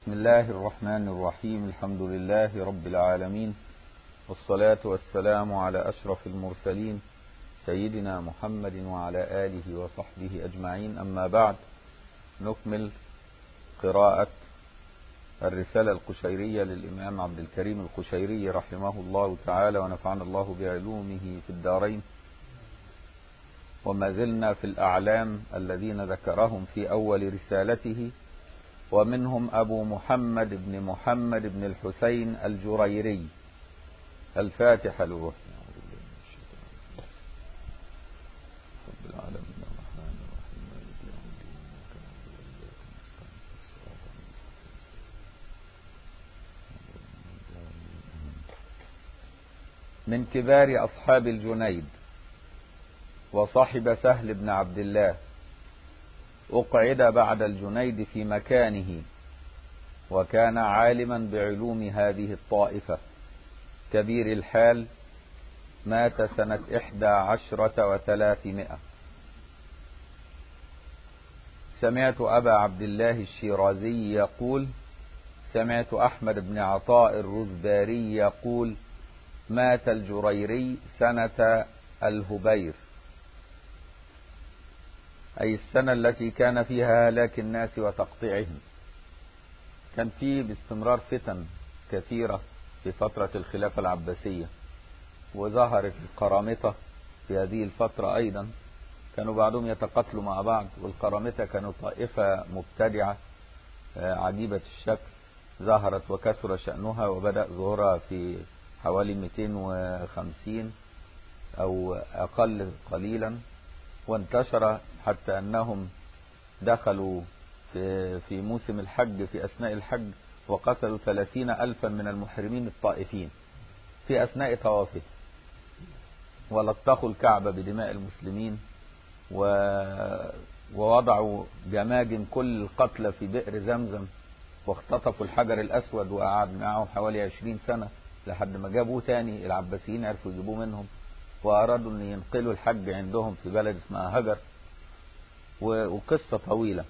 بسم الله الرحمن الرحيم. الحمد لله رب العالمين، والصلاة والسلام على أشرف المرسلين سيدنا محمد وعلى آله وصحبه أجمعين. أما بعد، نكمل قراءة الرسالة القشيرية للإمام عبد الكريم القشيري رحمه الله تعالى، ونفعنا الله بعلومه في الدارين. وما زلنا في الأعلام الذين ذكرهم في أول رسالته، ومنهم أبو محمد بن محمد بن الحسين الجريري. الفاتحة للروح. رب العالمين الرحمن الرحيم مالك يوم الدين، من كبار أصحاب الجنيد وصاحب سهل بن عبد الله، أقعد بعد الجنيد في مكانه، وكان عالما بعلوم هذه الطائفة، كبير الحال، مات سنة 11 و300. سمعت أبا عبد الله الشيرازي يقول: سمعت أحمد بن عطاء الرزباري يقول: مات الجريري سنة الهبير، أي السنة التي كان فيها هلاك الناس وتقطيعهم. كان فيه باستمرار فتن كثيرة في فترة الخلافة العباسية، وظهرت القرامطة في هذه الفترة أيضا، كانوا بعضهم يتقاتلوا مع بعض، والقرامطة كانوا طائفة مبتدعة عجيبة الشكل، ظهرت وكثر شأنها، وبدأ ظهورها في حوالي 250 أو أقل قليلا، وانتشر حتى أنهم دخلوا في موسم الحج، في أثناء الحج، وقتلوا 30,000 من المحرمين الطائفين في أثناء طوافه، ولطخوا الكعبة بدماء المسلمين، ووضعوا جماجم كل القتلى في بئر زمزم، واختطفوا الحجر الأسود، وقعد معهم حوالي 20 سنة لحد ما جابوه تاني. العباسيين عرفوا يجيبوه منهم، وأرادوا أن ينقلوا الحج عندهم في بلد اسمها هجر، وقصة طويلة.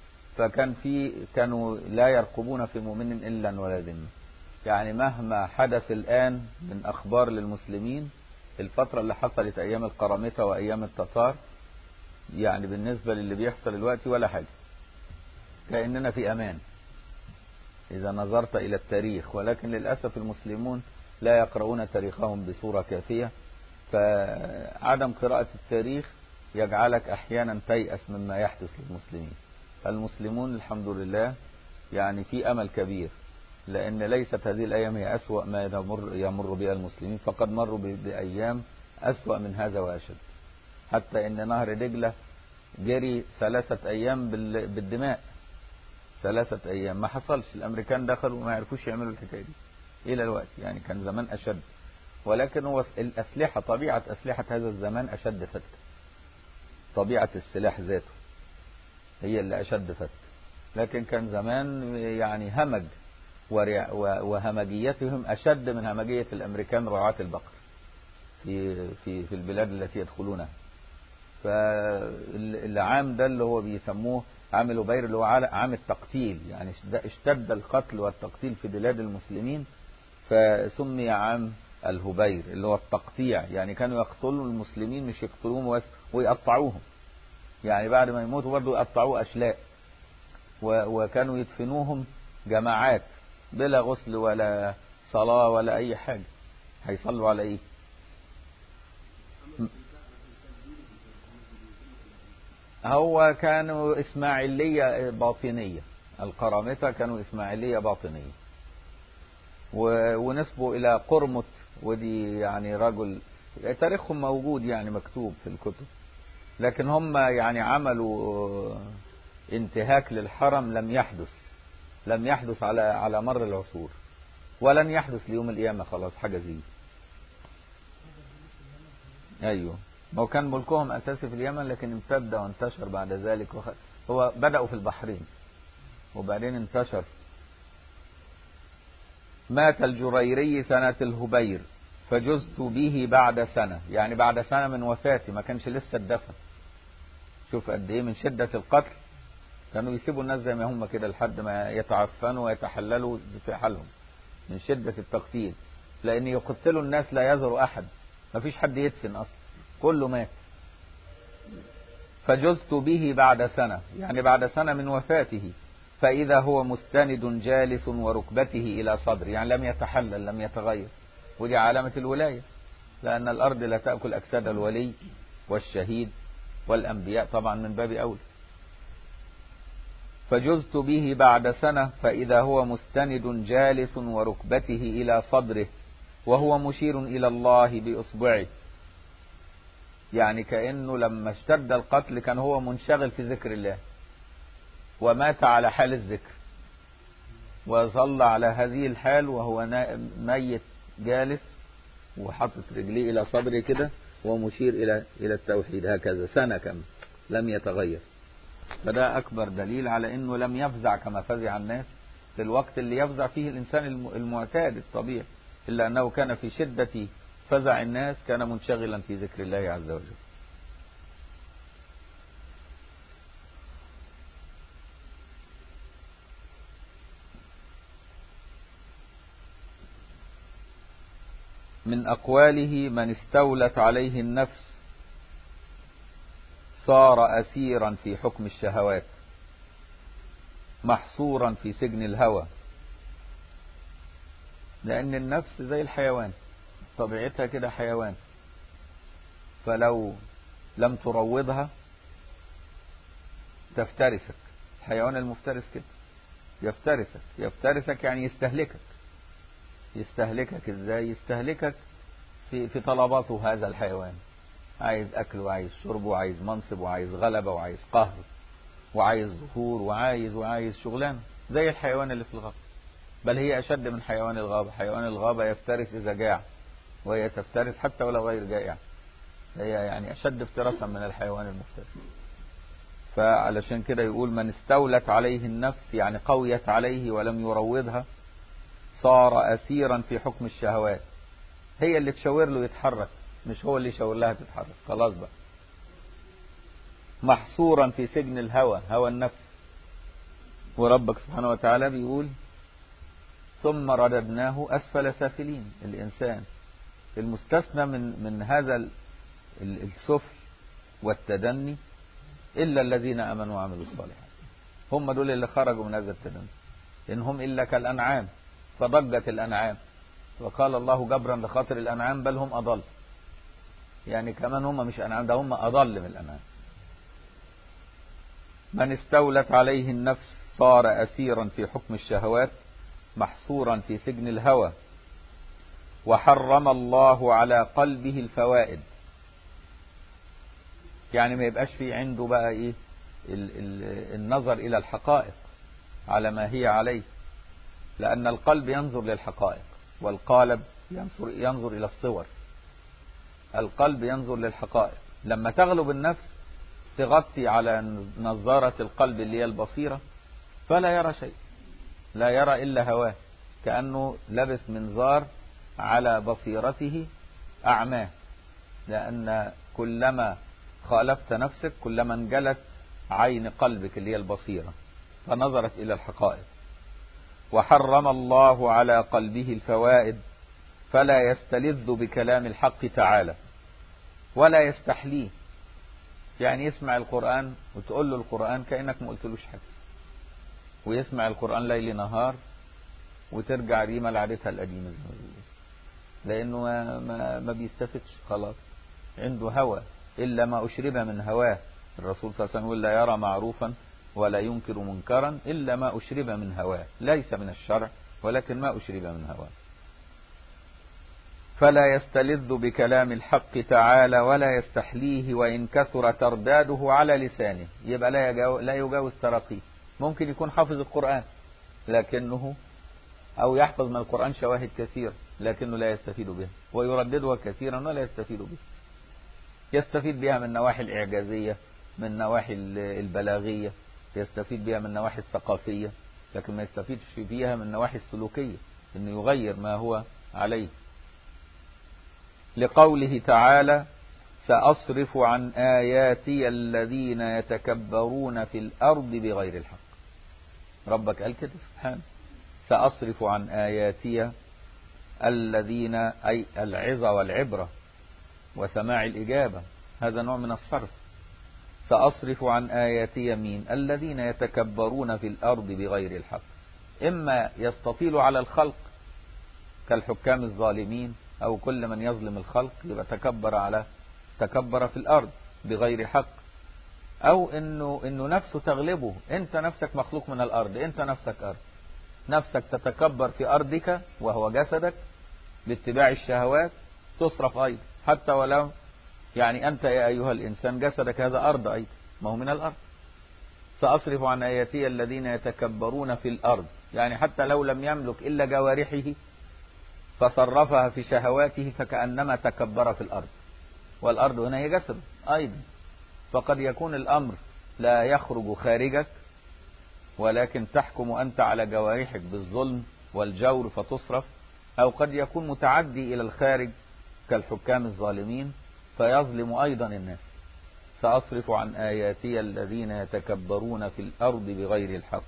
كانوا لا يرقبون في مؤمن إلا ولا ذمة، يعني مهما حدث الآن من أخبار للمسلمين، الفترة اللي حصلت أيام القرامطة وأيام التتار، يعني بالنسبة للي بيحصل دلوقتي ولا حاجة، كأننا في أمان إذا نظرت إلى التاريخ. ولكن للأسف المسلمون لا يقرؤون تاريخهم بصورة كافية، فعدم قراءة التاريخ يجعلك أحيانا تيأس مما يحدث للمسلمين. المسلمون الحمد لله يعني في أمل كبير، لأن ليست هذه الأيام هي أسوأ ما يمر بها المسلمين، فقد مروا بأيام أسوأ من هذا وأشد، حتى إن نهر دجلة جري 3 أيام بالدماء. 3 أيام ما حصلش، الأمريكان دخلوا وما يعرفوش يعملوا الحكاية دي إلى الوقت، يعني كان زمان أشد. ولكن هو الأسلحة، طبيعة أسلحة هذا الزمان أشد فتك، طبيعة السلاح ذاته هي اللي أشد فتك. لكن كان زمان يعني همج، وهمجيتهم أشد من همجية الأمريكان رعاة البقر في البلاد التي يدخلونها. فالعام ده اللي هو بيسموه عام الهبير، اللي هو عام التقتيل، يعني اشتد القتل والتقتيل في بلاد المسلمين، فسمي عام الهبير اللي هو التقطيع. يعني كانوا يقتلوا المسلمين، مش يقتلوهم بس، ويقطعوهم، يعني بعد ما يموتوا برضه يقطعوه أشلاء، وكانوا يدفنوهم جماعات بلا غسل ولا صلاة ولا أي حاجة، هيصلوا على إيه؟ هو كانوا إسماعيلية باطنية، القرامطة كانوا إسماعيلية باطنية، ونسبوا إلى قرمط، ودي يعني رجل تاريخهم موجود يعني مكتوب في الكتب. لكن هم يعني عملوا انتهاك للحرم لم يحدث على مر العصور، ولن يحدث ليوم القيامة، خلاص حاجة زي. أيوه، ما هو كان ملكهم أساسي في اليمن، لكن امتد وانتشر بعد ذلك، هو بدأوا في البحرين وبعدين انتشر. مات الجريري سنة الهبير، فجزت به بعد سنة، يعني بعد سنة من وفاتي، ما كانش لسه اتدفن. شوف قد ايه من شدة القتل، كانوا يسيبوا الناس زي ما هم كده لحد ما يتعفنوا ويتحللوا في حالهم من شدة التقتيل، لأن يقتلوا الناس لا يذر أحد، ما فيش حد يدفن أصلا، كله مات. فجزت به بعد سنة، يعني بعد سنة من وفاته، فإذا هو مستند جالس وركبته إلى صدر، يعني لم يتحلل لم يتغير، ودي علامة الولاية، لأن الأرض لا تأكل أجساد الولي والشهيد والأنبياء طبعا من باب أولى. فجزت به بعد سنة فإذا هو مستند جالس وركبته إلى صدره وهو مشير إلى الله بإصبعه، يعني كأنه لما اشتد القتل كان هو منشغل في ذكر الله ومات على حال الذكر، وظل على هذه الحال وهو ميت جالس وحطت رجليه إلى صدره كده ومشير إلى التوحيد، هكذا سنة كم لم يتغير. فده أكبر دليل على أنه لم يفزع كما فزع الناس في الوقت اللي يفزع فيه الإنسان المعتاد الطبيعي، إلا أنه كان في شدة فزع الناس كان منشغلا في ذكر الله عز وجل. من أقواله: من استولت عليه النفس صار أسيرا في حكم الشهوات محصورا في سجن الهوى. لأن النفس زي الحيوان، طبيعتها كده حيوان، فلو لم تروضها تفترسك. الحيوان المفترس كده يفترسك يعني يستهلكك ازاي؟ يستهلكك في طلباته. هذا الحيوان عايز أكل وعايز شرب وعايز منصب وعايز غلبة وعايز قهر وعايز ظهور وعايز شغلانة، زي الحيوان اللي في الغابة، بل هي أشد من حيوان الغابة. حيوان الغابة يفترس إذا جاع، وهي تفترس حتى ولو غير جائع، هي يعني أشد افتراسا من الحيوان المفترس. فعلشان كده يقول: من استولت عليه النفس، يعني قويت عليه ولم يروضها، صار أسيرا في حكم الشهوات. هي اللي تشاور له يتحرك، مش هو اللي يشاور لها تتحرك، خلاص بقى. محصورا في سجن الهوى، هوى النفس. وربك سبحانه وتعالى بيقول: ثم رددناه أسفل سافلين. الإنسان المستثنى من هذا السفل والتدني إلا الذين آمنوا وعملوا الصالحات، هم دول اللي خرجوا من هذا التدني. إن هم إلا كالأنعام فضجت الأنعام، وقال الله جبرا لخاطر الأنعام: بل هم أضل. يعني كمان هم مش أنعام، ده هم أضل من الأنعام. من استولت عليه النفس صار أسيرا في حكم الشهوات محصورا في سجن الهوى. وحرم الله على قلبه الفوائد، يعني ما يبقاش في عنده بقى ايه النظر الى الحقائق على ما هي عليه، لان القلب ينظر للحقائق والقالب ينظر الى الصور. القلب ينظر للحقائق، لما تغلب النفس تغطي على نظارة القلب اللي هي البصيرة، فلا يرى شيء، لا يرى إلا هواه، كأنه لبس منظار على بصيرته أعماه. لأن كلما خالفت نفسك كلما انجلت عين قلبك اللي هي البصيرة فنظرت إلى الحقائق. وحرم الله على قلبه الفوائد فلا يستلذ بكلام الحق تعالى ولا يستحليه. يعني يسمع القرآن وتقول له القرآن كأنك ما قلتلوش حاجة، ويسمع القرآن ليل نهار وترجع ريما لعادتها القديمة، لأنه ما بيستفدش، خلاص عنده هوى. إلا ما أشرب من هواه. الرسول صلى الله عليه وسلم: لا يرى معروفا ولا ينكر منكرا إلا ما أشرب من هواه، ليس من الشرع ولكن ما أشرب من هواه. فلا يستلذ بكلام الحق تعالى ولا يستحليه وإن كثر ترداده على لسانه. يبقى لا يجاوز ترقيه. ممكن يكون حافظ القرآن لكنه أو يحفظ من القرآن شواهد كثير لكنه لا يستفيد بها، ويرددها كثيرا ولا يستفيد بها. يستفيد بها من النواحي الإعجازية، من النواحي البلاغية، يستفيد بها من النواحي الثقافية، لكن ما يستفيدش بها من النواحي السلوكية، إنه يغير ما هو عليه. لقوله تعالى: سأصرف عن آياتي الذين يتكبرون في الأرض بغير الحق. ربك قال كده سبحانه، سأصرف عن آياتي الذين، أي العظة والعبرة وسماع الإجابة، هذا نوع من الصرف. سأصرف عن آياتي مين؟ الذين يتكبرون في الأرض بغير الحق، إما يستطيل على الخلق كالحكام الظالمين، أو كل من يظلم الخلق يبقى تكبر في الأرض بغير حق، أو إنه نفسه تغلبه. أنت نفسك مخلوق من الأرض، أنت نفسك أرض، نفسك تتكبر في أرضك وهو جسدك باتباع الشهوات، تصرف أيضا، حتى ولو يعني أنت يا أيها الإنسان جسدك هذا أرض أيضا، ما هو من الأرض. سأصرف عن آياتي الذين يتكبرون في الأرض، يعني حتى لو لم يملك إلا جوارحه فصرفها في شهواته فكأنما تكبر في الأرض، والأرض هنا هي جسد أيضا. فقد يكون الأمر لا يخرج خارجك، ولكن تحكم أنت على جوارحك بالظلم والجور فتصرف، أو قد يكون متعدي إلى الخارج كالحكام الظالمين فيظلم أيضا الناس. سأصرف عن آياتي الذين يتكبرون في الأرض بغير الحق.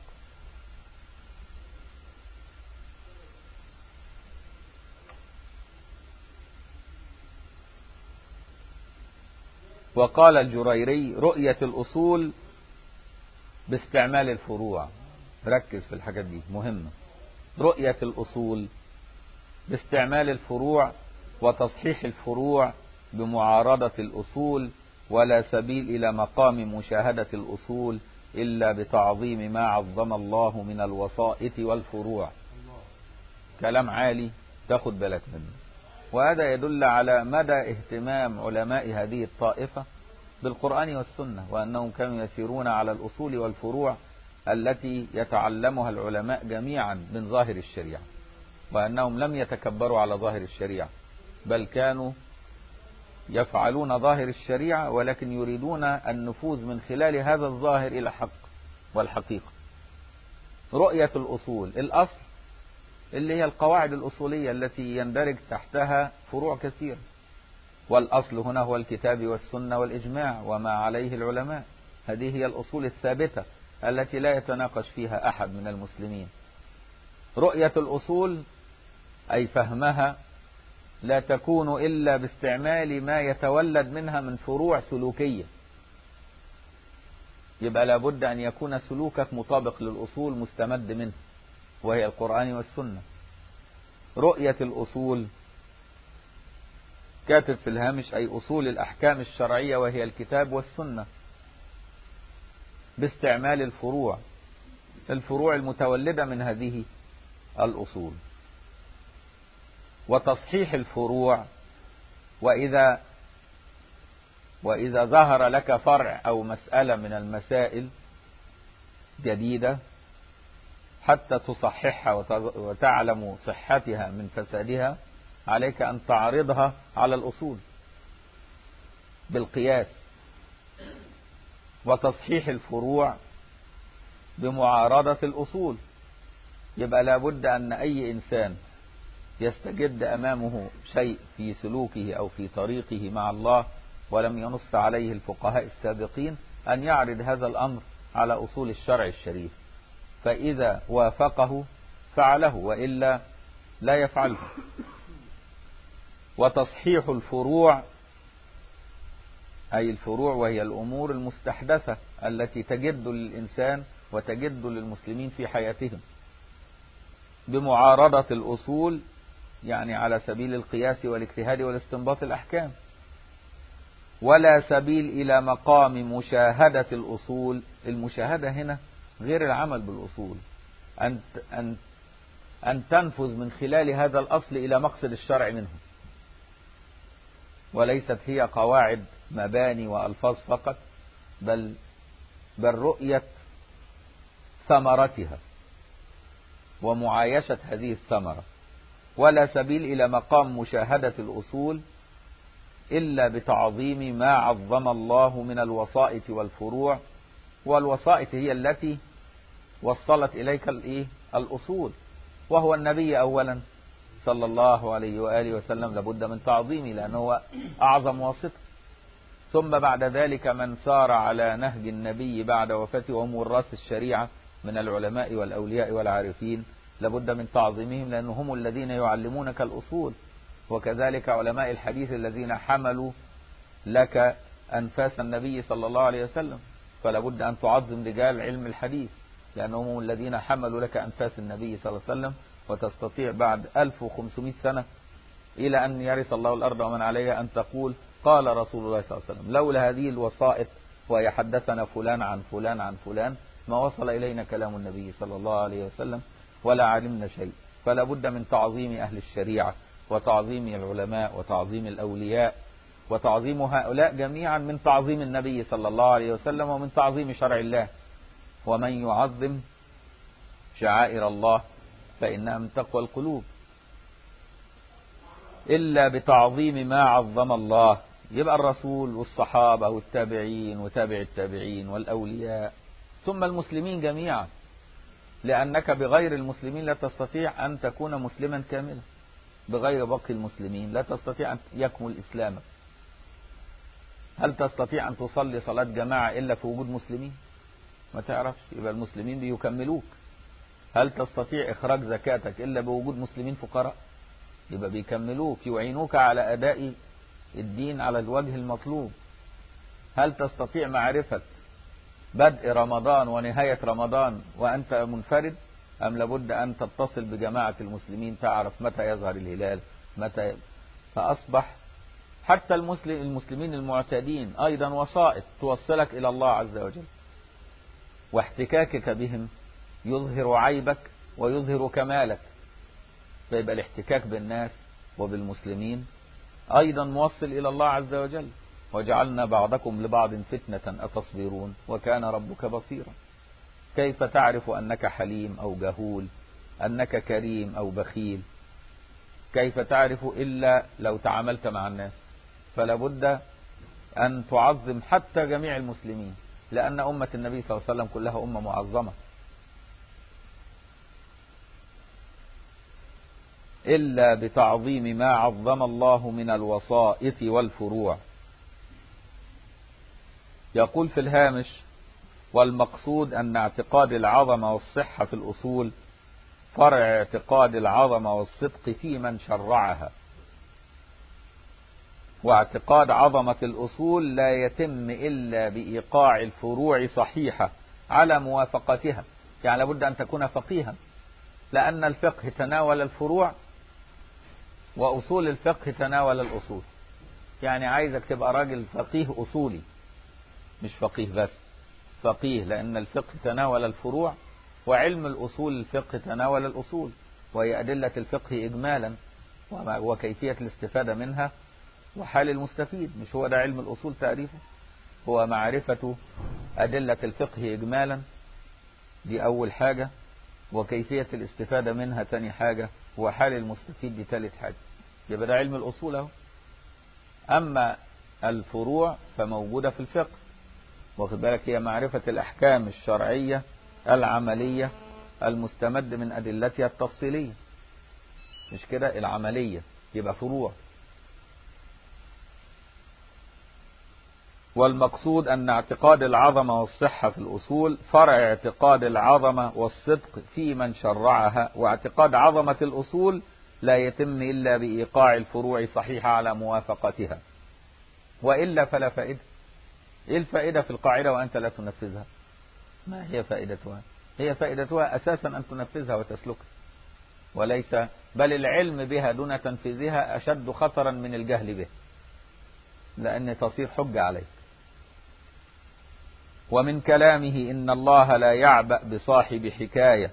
وقال الجريري رؤية الأصول باستعمال الفروع. ركز في الحاجات دي مهمة. رؤية الأصول باستعمال الفروع وتصحيح الفروع بمعارضة الأصول، ولا سبيل إلى مقام مشاهدة الأصول إلا بتعظيم ما عظم الله من الوسائط والفروع. كلام عالي تاخد بالك منه، وهذا يدل على مدى اهتمام علماء هذه الطائفة بالقرآن والسنة، وأنهم كانوا يسيرون على الأصول والفروع التي يتعلمها العلماء جميعا من ظاهر الشريعة، وأنهم لم يتكبروا على ظاهر الشريعة، بل كانوا يفعلون ظاهر الشريعة ولكن يريدون النفوذ من خلال هذا الظاهر إلى الحق والحقيقة. رؤية الأصول، الأصل اللي هي القواعد الأصولية التي يندرج تحتها فروع كثيرة، والأصل هنا هو الكتاب والسنة والإجماع وما عليه العلماء. هذه هي الأصول الثابتة التي لا يتناقش فيها أحد من المسلمين. رؤية الأصول أي فهمها لا تكون إلا باستعمال ما يتولد منها من فروع سلوكية، يبقى لابد أن يكون سلوكك مطابق للأصول مستمد منه، وهي القرآن والسنة. رؤية الأصول كاتب في الهامش أي أصول الأحكام الشرعية وهي الكتاب والسنة، باستعمال الفروع، الفروع المتولدة من هذه الأصول. وتصحيح الفروع، وإذا ظهر لك فرع أو مسألة من المسائل جديدة حتى تصححها وتعلم صحتها من فسادها، عليك أن تعرضها على الأصول بالقياس. وتصحيح الفروع بمعارضة الأصول، يبقى لابد أن أي إنسان يستجد أمامه شيء في سلوكه أو في طريقه مع الله ولم ينص عليه الفقهاء السابقين أن يعرض هذا الأمر على أصول الشرع الشريف، فإذا وافقه فعله وإلا لا يفعله. وتصحيح الفروع أي الفروع وهي الأمور المستحدثة التي تجد للإنسان وتجد للمسلمين في حياتهم، بمعارضة الأصول، يعني على سبيل القياس والاجتهاد والاستنباط الأحكام. ولا سبيل إلى مقام مشاهدة الأصول. المشاهدة هنا غير العمل بالأصول، أن تنفذ من خلال هذا الأصل إلى مقصد الشرع منه، وليست هي قواعد مباني وألفاظ فقط، بل رؤية ثمرتها ومعايشة هذه الثمرة. ولا سبيل إلى مقام مشاهدة الأصول إلا بتعظيم ما عظم الله من الوسائط والفروع. والوسائط هي التي وصلت إليك الأصول، وهو النبي أولا صلى الله عليه وآله وسلم، لابد من تعظيمه لأنه هو أعظم واسطة. ثم بعد ذلك من سار على نهج النبي بعد وفاته وهم وراث الشريعة من العلماء والأولياء والعارفين، لابد من تعظيمهم، لأنهم هم الذين يعلمونك الأصول. وكذلك علماء الحديث الذين حملوا لك أنفاس النبي صلى الله عليه وسلم، فلابد أن تعظم رجال علم الحديث، لأنهم هم الذين حملوا لك أنفاس النبي صلى الله عليه وسلم. وتستطيع بعد 1500 سنة إلى أن يرث الله الأرض ومن عليها أن تقول قال رسول الله صلى الله عليه وسلم. لولا هذه الوسائط ويحدثنا فلان عن فلان عن فلان ما وصل إلينا كلام النبي صلى الله عليه وسلم ولا علمنا شيء. فلا بد من تعظيم أهل الشريعة وتعظيم العلماء وتعظيم الأولياء وتعظيم هؤلاء جميعا من تعظيم النبي صلى الله عليه وسلم ومن تعظيم شرع الله. ومن يعظم شعائر الله فإنها من تقوى القلوب. إلا بتعظيم ما عظم الله، يبقى الرسول والصحابة والتابعين وتابع التابعين والأولياء ثم المسلمين جميعا، لأنك بغير المسلمين لا تستطيع أن تكون مسلما كاملا. بغير باقي المسلمين لا تستطيع أن يكمل إسلامك. هل تستطيع أن تصلي صلاة جماعة إلا في وجود مسلمين؟ ما تعرفش، يبقى المسلمين بيكملوك. هل تستطيع إخراج زكاتك إلا بوجود مسلمين فقراء؟ يبقى بيكملوك يعينوك على أداء الدين على الوجه المطلوب. هل تستطيع معرفة بدء رمضان ونهاية رمضان وأنت منفرد، أم لابد أن تتصل بجماعة المسلمين تعرف متى يظهر الهلال متى؟ فأصبح حتى المسلمين المعتادين أيضا وسائط توصلك إلى الله عز وجل، واحتكاكك بهم يظهر عيبك ويظهر كمالك. فيبقى الاحتكاك بالناس وبالمسلمين أيضا موصل إلى الله عز وجل. وجعلنا بعضكم لبعض فتنة أتصبرون وكان ربك بصيرا. كيف تعرف أنك حليم أو جهول، أنك كريم أو بخيل؟ كيف تعرف إلا لو تعاملت مع الناس؟ فلا بد أن تعظم حتى جميع المسلمين، لأن أمة النبي صلى الله عليه وسلم كلها أمة معظمة. إلا بتعظيم ما عظم الله من الوسائط والفروع. يقول في الهامش: والمقصود أن اعتقاد العظمة والصحة في الأصول فرع اعتقاد العظمة والصدق في من شرعها. واعتقاد عظمة الأصول لا يتم إلا بإيقاع الفروع صحيحة على موافقتها. يعني لابد أن تكون فقيها، لأن الفقه تناول الفروع وأصول الفقه تناول الأصول. يعني عايزك تبقى راجل فقيه أصولي، مش فقيه بس، فقيه، لأن الفقه تناول الفروع وعلم الأصول الفقه تناول الأصول، وهي أدلة الفقه إجمالا وكيفية الاستفادة منها وحال المستفيد. مش هو ده علم الأصول تعريفه؟ هو معرفة أدلة الفقه إجمالا، دي أول حاجة، وكيفية الاستفادة منها تاني حاجة، وحال المستفيد دي تالت حاجة. يبقى ده علم الأصول اهو. أما الفروع فموجودة في الفقه، واخد بالك، هي معرفة الأحكام الشرعية العملية المستمد من أدلتها التفصيلية، مش كده؟ العملية يبقى فروع. والمقصود أن اعتقاد العظمة والصحة في الأصول فرع اعتقاد العظمة والصدق في من شرعها. واعتقاد عظمة الأصول لا يتم إلا بإيقاع الفروع صحيحة على موافقتها، وإلا فلا فائدة. إيه الفائدة في القاعدة وأنت لا تنفذها؟ ما هي فائدتها؟ هي فائدتها أساسا أن تنفذها وتسلكها، وليس، بل العلم بها دون تنفيذها أشد خطرا من الجهل بها، لأن تصير حجة عليك. ومن كلامه: إن الله لا يعبأ بصاحب حكاية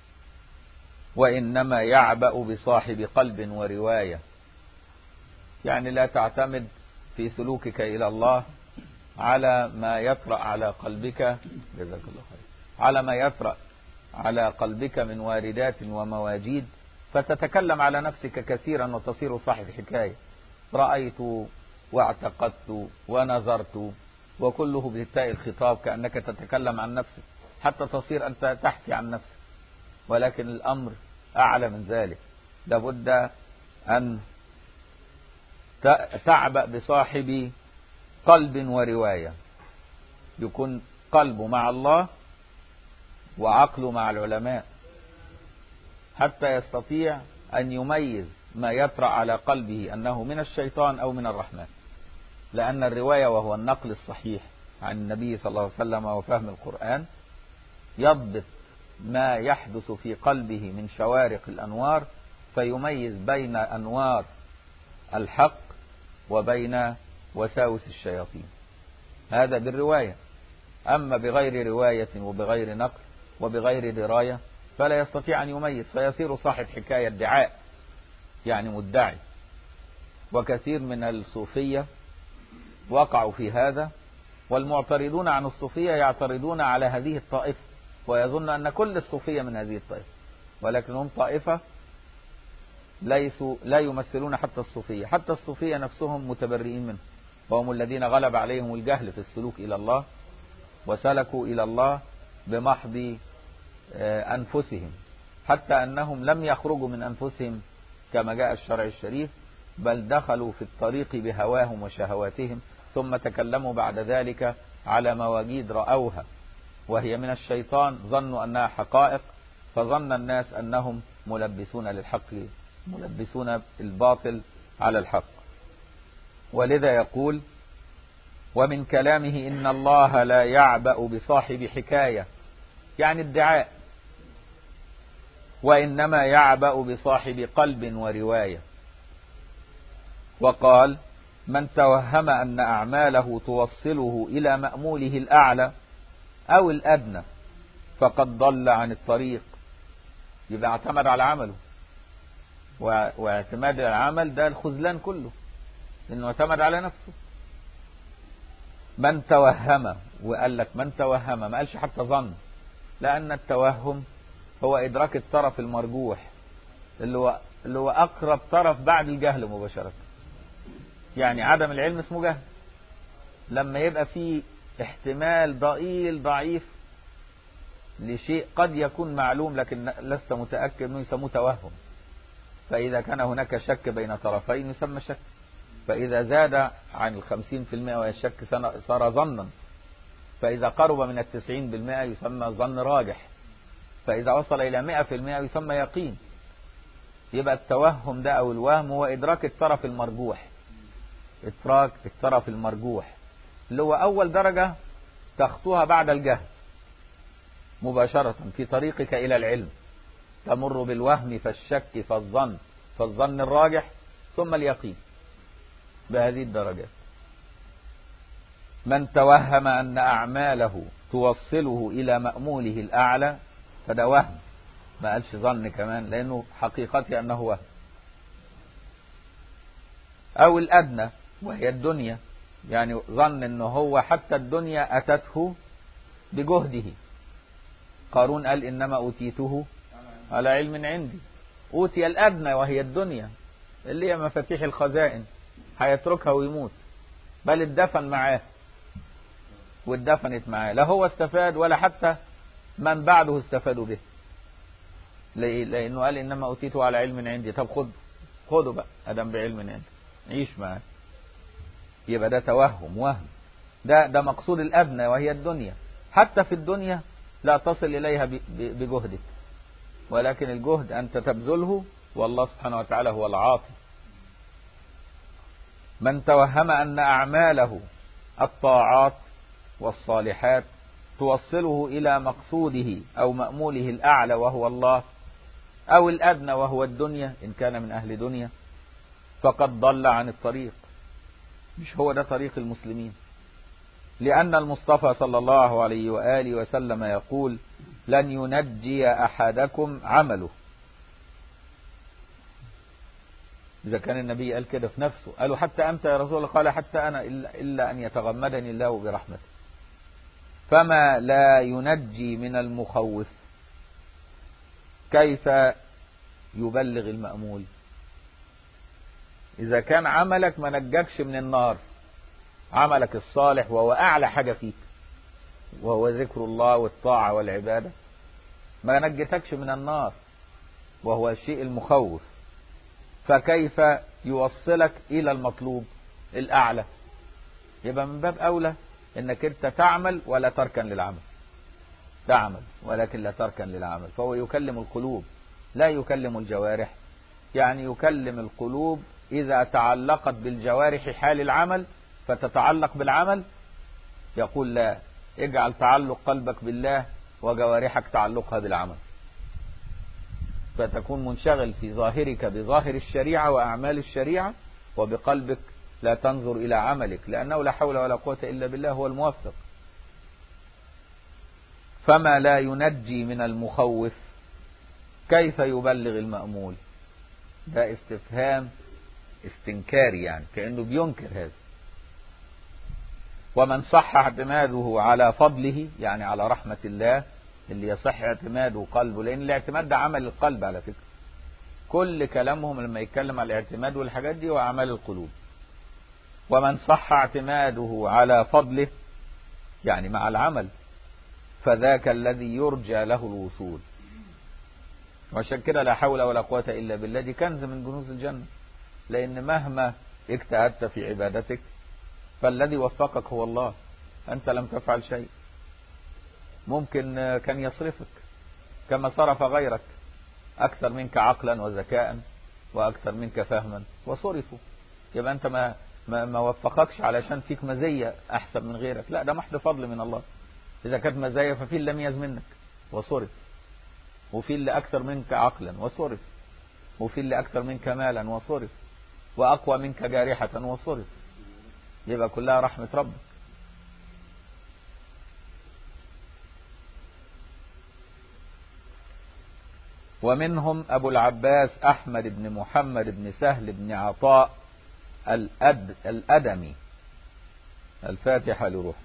وإنما يعبأ بصاحب قلب ورواية. يعني لا تعتمد في سلوكك إلى الله على ما يطرأ على قلبك، جزاك الله خير، على ما يطرأ على قلبك من واردات ومواجيد، فتتكلم على نفسك كثيرا وتصير صاحب حكاية. رأيت واعتقدت ونظرت، وكله بتاء الخطاب كأنك تتكلم عن نفسك، حتى تصير أنت تحكي عن نفسك. ولكن الأمر أعلى من ذلك، لابد أن تعبأ بصاحب قلب ورواية، يكون قلبه مع الله وعقله مع العلماء حتى يستطيع أن يميز ما يطرأ على قلبه أنه من الشيطان أو من الرحمن. لأن الرواية وهو النقل الصحيح عن النبي صلى الله عليه وسلم وفهم القرآن يضبط ما يحدث في قلبه من شوارق الأنوار، فيميز بين أنوار الحق وبين وساوس الشياطين. هذا بالرواية. أما بغير رواية وبغير نقل وبغير دراية فلا يستطيع أن يميز، فيصير صاحب حكاية ادعاء، يعني مدعي. وكثير من الصوفية وقعوا في هذا، والمعترضون عن الصوفية يعترضون على هذه الطائفة ويظن أن كل الصوفية من هذه الطائفة، ولكن هم طائفة لا يمثلون حتى الصوفية. حتى الصوفية نفسهم متبرئين منه، وهم الذين غلب عليهم الجهل في السلوك إلى الله، وسلكوا إلى الله بمحض أنفسهم، حتى أنهم لم يخرجوا من أنفسهم كما جاء الشرع الشريف، بل دخلوا في الطريق بهواهم وشهواتهم، ثم تكلموا بعد ذلك على مواجيد رأوها وهي من الشيطان، ظنوا أنها حقائق، فظن الناس أنهم ملبسون للحق، ملبسون الباطل على الحق. ولذا يقول: ومن كلامه إن الله لا يعبأ بصاحب حكاية، يعني ادعاء، وإنما يعبأ بصاحب قلب ورواية. وقال: من توهم أن أعماله توصله إلى مأموله الأعلى أو الأدنى فقد ضل عن الطريق. يبقى اعتمد على عمله، واعتماد العمل ده الخذلان كله، إنه اعتمد على نفسه. من توهم، وقال لك من توهم، ما قالش حتى ظن، لأن التوهم هو إدراك الطرف المرجوح اللي هو أقرب طرف بعد الجهل مباشرة. يعني عدم العلم اسمه جهل، لما يبقى فيه احتمال ضئيل ضعيف لشيء قد يكون معلوم لكن لست متأكد منه يسموه توهم. فإذا كان هناك شك بين طرفين يسمى شك، فإذا زاد عن 50% وهي الشك صار ظنا، فإذا قرب من 90% يسمى ظن راجح، فإذا وصل إلى 100% يسمى يقين. يبقى التوهم ده أو الوهم هو إدراك الطرف المرجوح، إدراك الطرف المرجوح اللي هو أول درجة تخطوها بعد الجهل مباشرة في طريقك إلى العلم، تمر بالوهم فالشك فالظن الراجح ثم اليقين، بهذه الدرجات. من توهم أن أعماله توصله إلى مأموله الأعلى فده وهم، ما قالش ظن كمان، لأنه حقيقته أنه وهم. أو الأدنى وهي الدنيا، يعني ظن أنه هو حتى الدنيا أتته بجهده. قارون قال إنما أوتيته على علم عندي. أوتي الأدنى وهي الدنيا اللي هي مفاتيح الخزائن، هيتركها ويموت، بل اتدفن معاه واتدفنت معاه، لا هو استفاد ولا حتى من بعده استفادوا به، لأنه قال إنما أوتيته على علم عندي. طب خدوا بقى أدم بعلم عندي، عيش معاه. يبقى ده توهم، وهم. ده مقصود الأدنى وهي الدنيا. حتى في الدنيا لا تصل إليها بجهدك، ولكن الجهد أنت تبذله، والله سبحانه وتعالى هو العاطي. من توهم أن أعماله الطاعات والصالحات توصله إلى مقصوده أو مأموله الأعلى وهو الله، أو الأدنى وهو الدنيا إن كان من أهل دنيا، فقد ضل عن الطريق. مش هو ده طريق المسلمين، لأن المصطفى صلى الله عليه وآله وسلم يقول: لن ينجي أحدكم عمله. إذا كان النبي قال كده في نفسه، قالوا حتى أنت يا رسول الله؟ قال حتى أنا إلا أن يتغمدني الله برحمته. فما لا ينجي من المخوف كيف يبلغ المأمول؟ إذا كان عملك ما نجكش من النار، عملك الصالح وهو أعلى حاجة فيك وهو ذكر الله والطاعة والعبادة، ما نجتكش من النار وهو الشيء المخوف، فكيف يوصلك إلى المطلوب الأعلى؟ يبقى من باب أولى إنك أنت تعمل ولا تركن للعمل، تعمل ولكن لا تركن للعمل. فهو يكلم القلوب لا يكلم الجوارح. يعني يكلم القلوب إذا تعلقت بالجوارح حال العمل فتتعلق بالعمل، يقول لا، اجعل تعلق قلبك بالله وجوارحك تعلقها بالعمل، فتكون منشغل في ظاهرك بظاهر الشريعة وأعمال الشريعة، وبقلبك لا تنظر إلى عملك، لأنه لا حول ولا قوة إلا بالله هو الموفق. فما لا ينجي من المخوف كيف يبلغ المأمول؟ ده استفهام استنكاري، يعني كأنه بينكر هذا. ومن صح اعتماده على فضله، يعني على رحمة الله، اللي يصح اعتماده قلبه، لأن الاعتماد ده عمل القلب على فكرة. كل كلامهم لما يتكلم على الاعتماد والحاجات دي وأعمال القلوب. ومن صح اعتماده على فضله، يعني مع العمل، فذاك الذي يرجى له الوصول. وعشان كده لا حول ولا قوة إلا بالله دي كنز من كنوز الجنة، لأن مهما اجتهدت في عبادتك فالذي وفقك هو الله، أنت لم تفعل شيء. ممكن كان يصرفك كما صرف غيرك أكثر منك عقلا وذكاء وأكثر منك فهما وصرفوا، يبقى أنت ما وفقكش علشان فيك مزية أحسن من غيرك، لا، ده محض فضل من الله. إذا كانت مزايا ففي اللي لم منك وصرف، وفي اللي أكثر منك عقلا وصرف، وفي اللي أكثر منك مالا وصرف، وأقوى منك جارحة وصرف، يبقى كلها رحمة ربك. ومنهم أبو العباس أحمد بن محمد بن سهل بن عطاء الأدمي. الفاتحة لروح.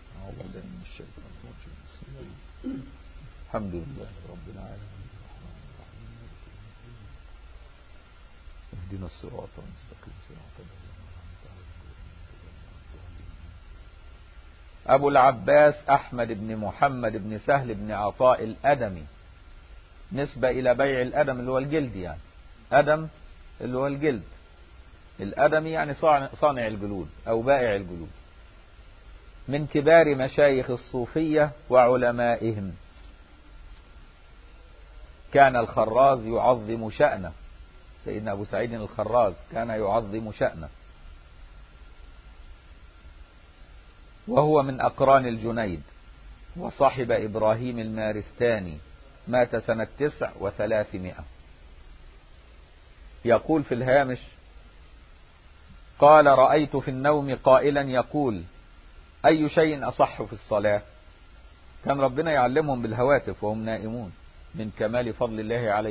الحمد لله رب العالمين، اهدنا الصراط المستقيم صراط الذين أنعمت عليهم. أبو العباس أحمد بن محمد بن سهل بن عطاء الأدمي، نسبة إلى بيع الأدم اللي هو الجلد، يعني أدم اللي هو الجلد، الأدمي يعني صانع الجلود أو بائع الجلود. من كبار مشايخ الصوفية وعلمائهم. كان الخراز يعظم شأنه، سيدنا أبو سعيد الخراز كان يعظم شأنه، وهو من أقران الجنيد، وصاحب إبراهيم المارستاني، مات سنة 900. يقول في الهامش: قال: رأيت في النوم قائلا يقول: أي شيء أصح في الصلاة؟ كان ربنا يعلمهم بالهواتف وهم نائمون من كمال فضل الله عليه.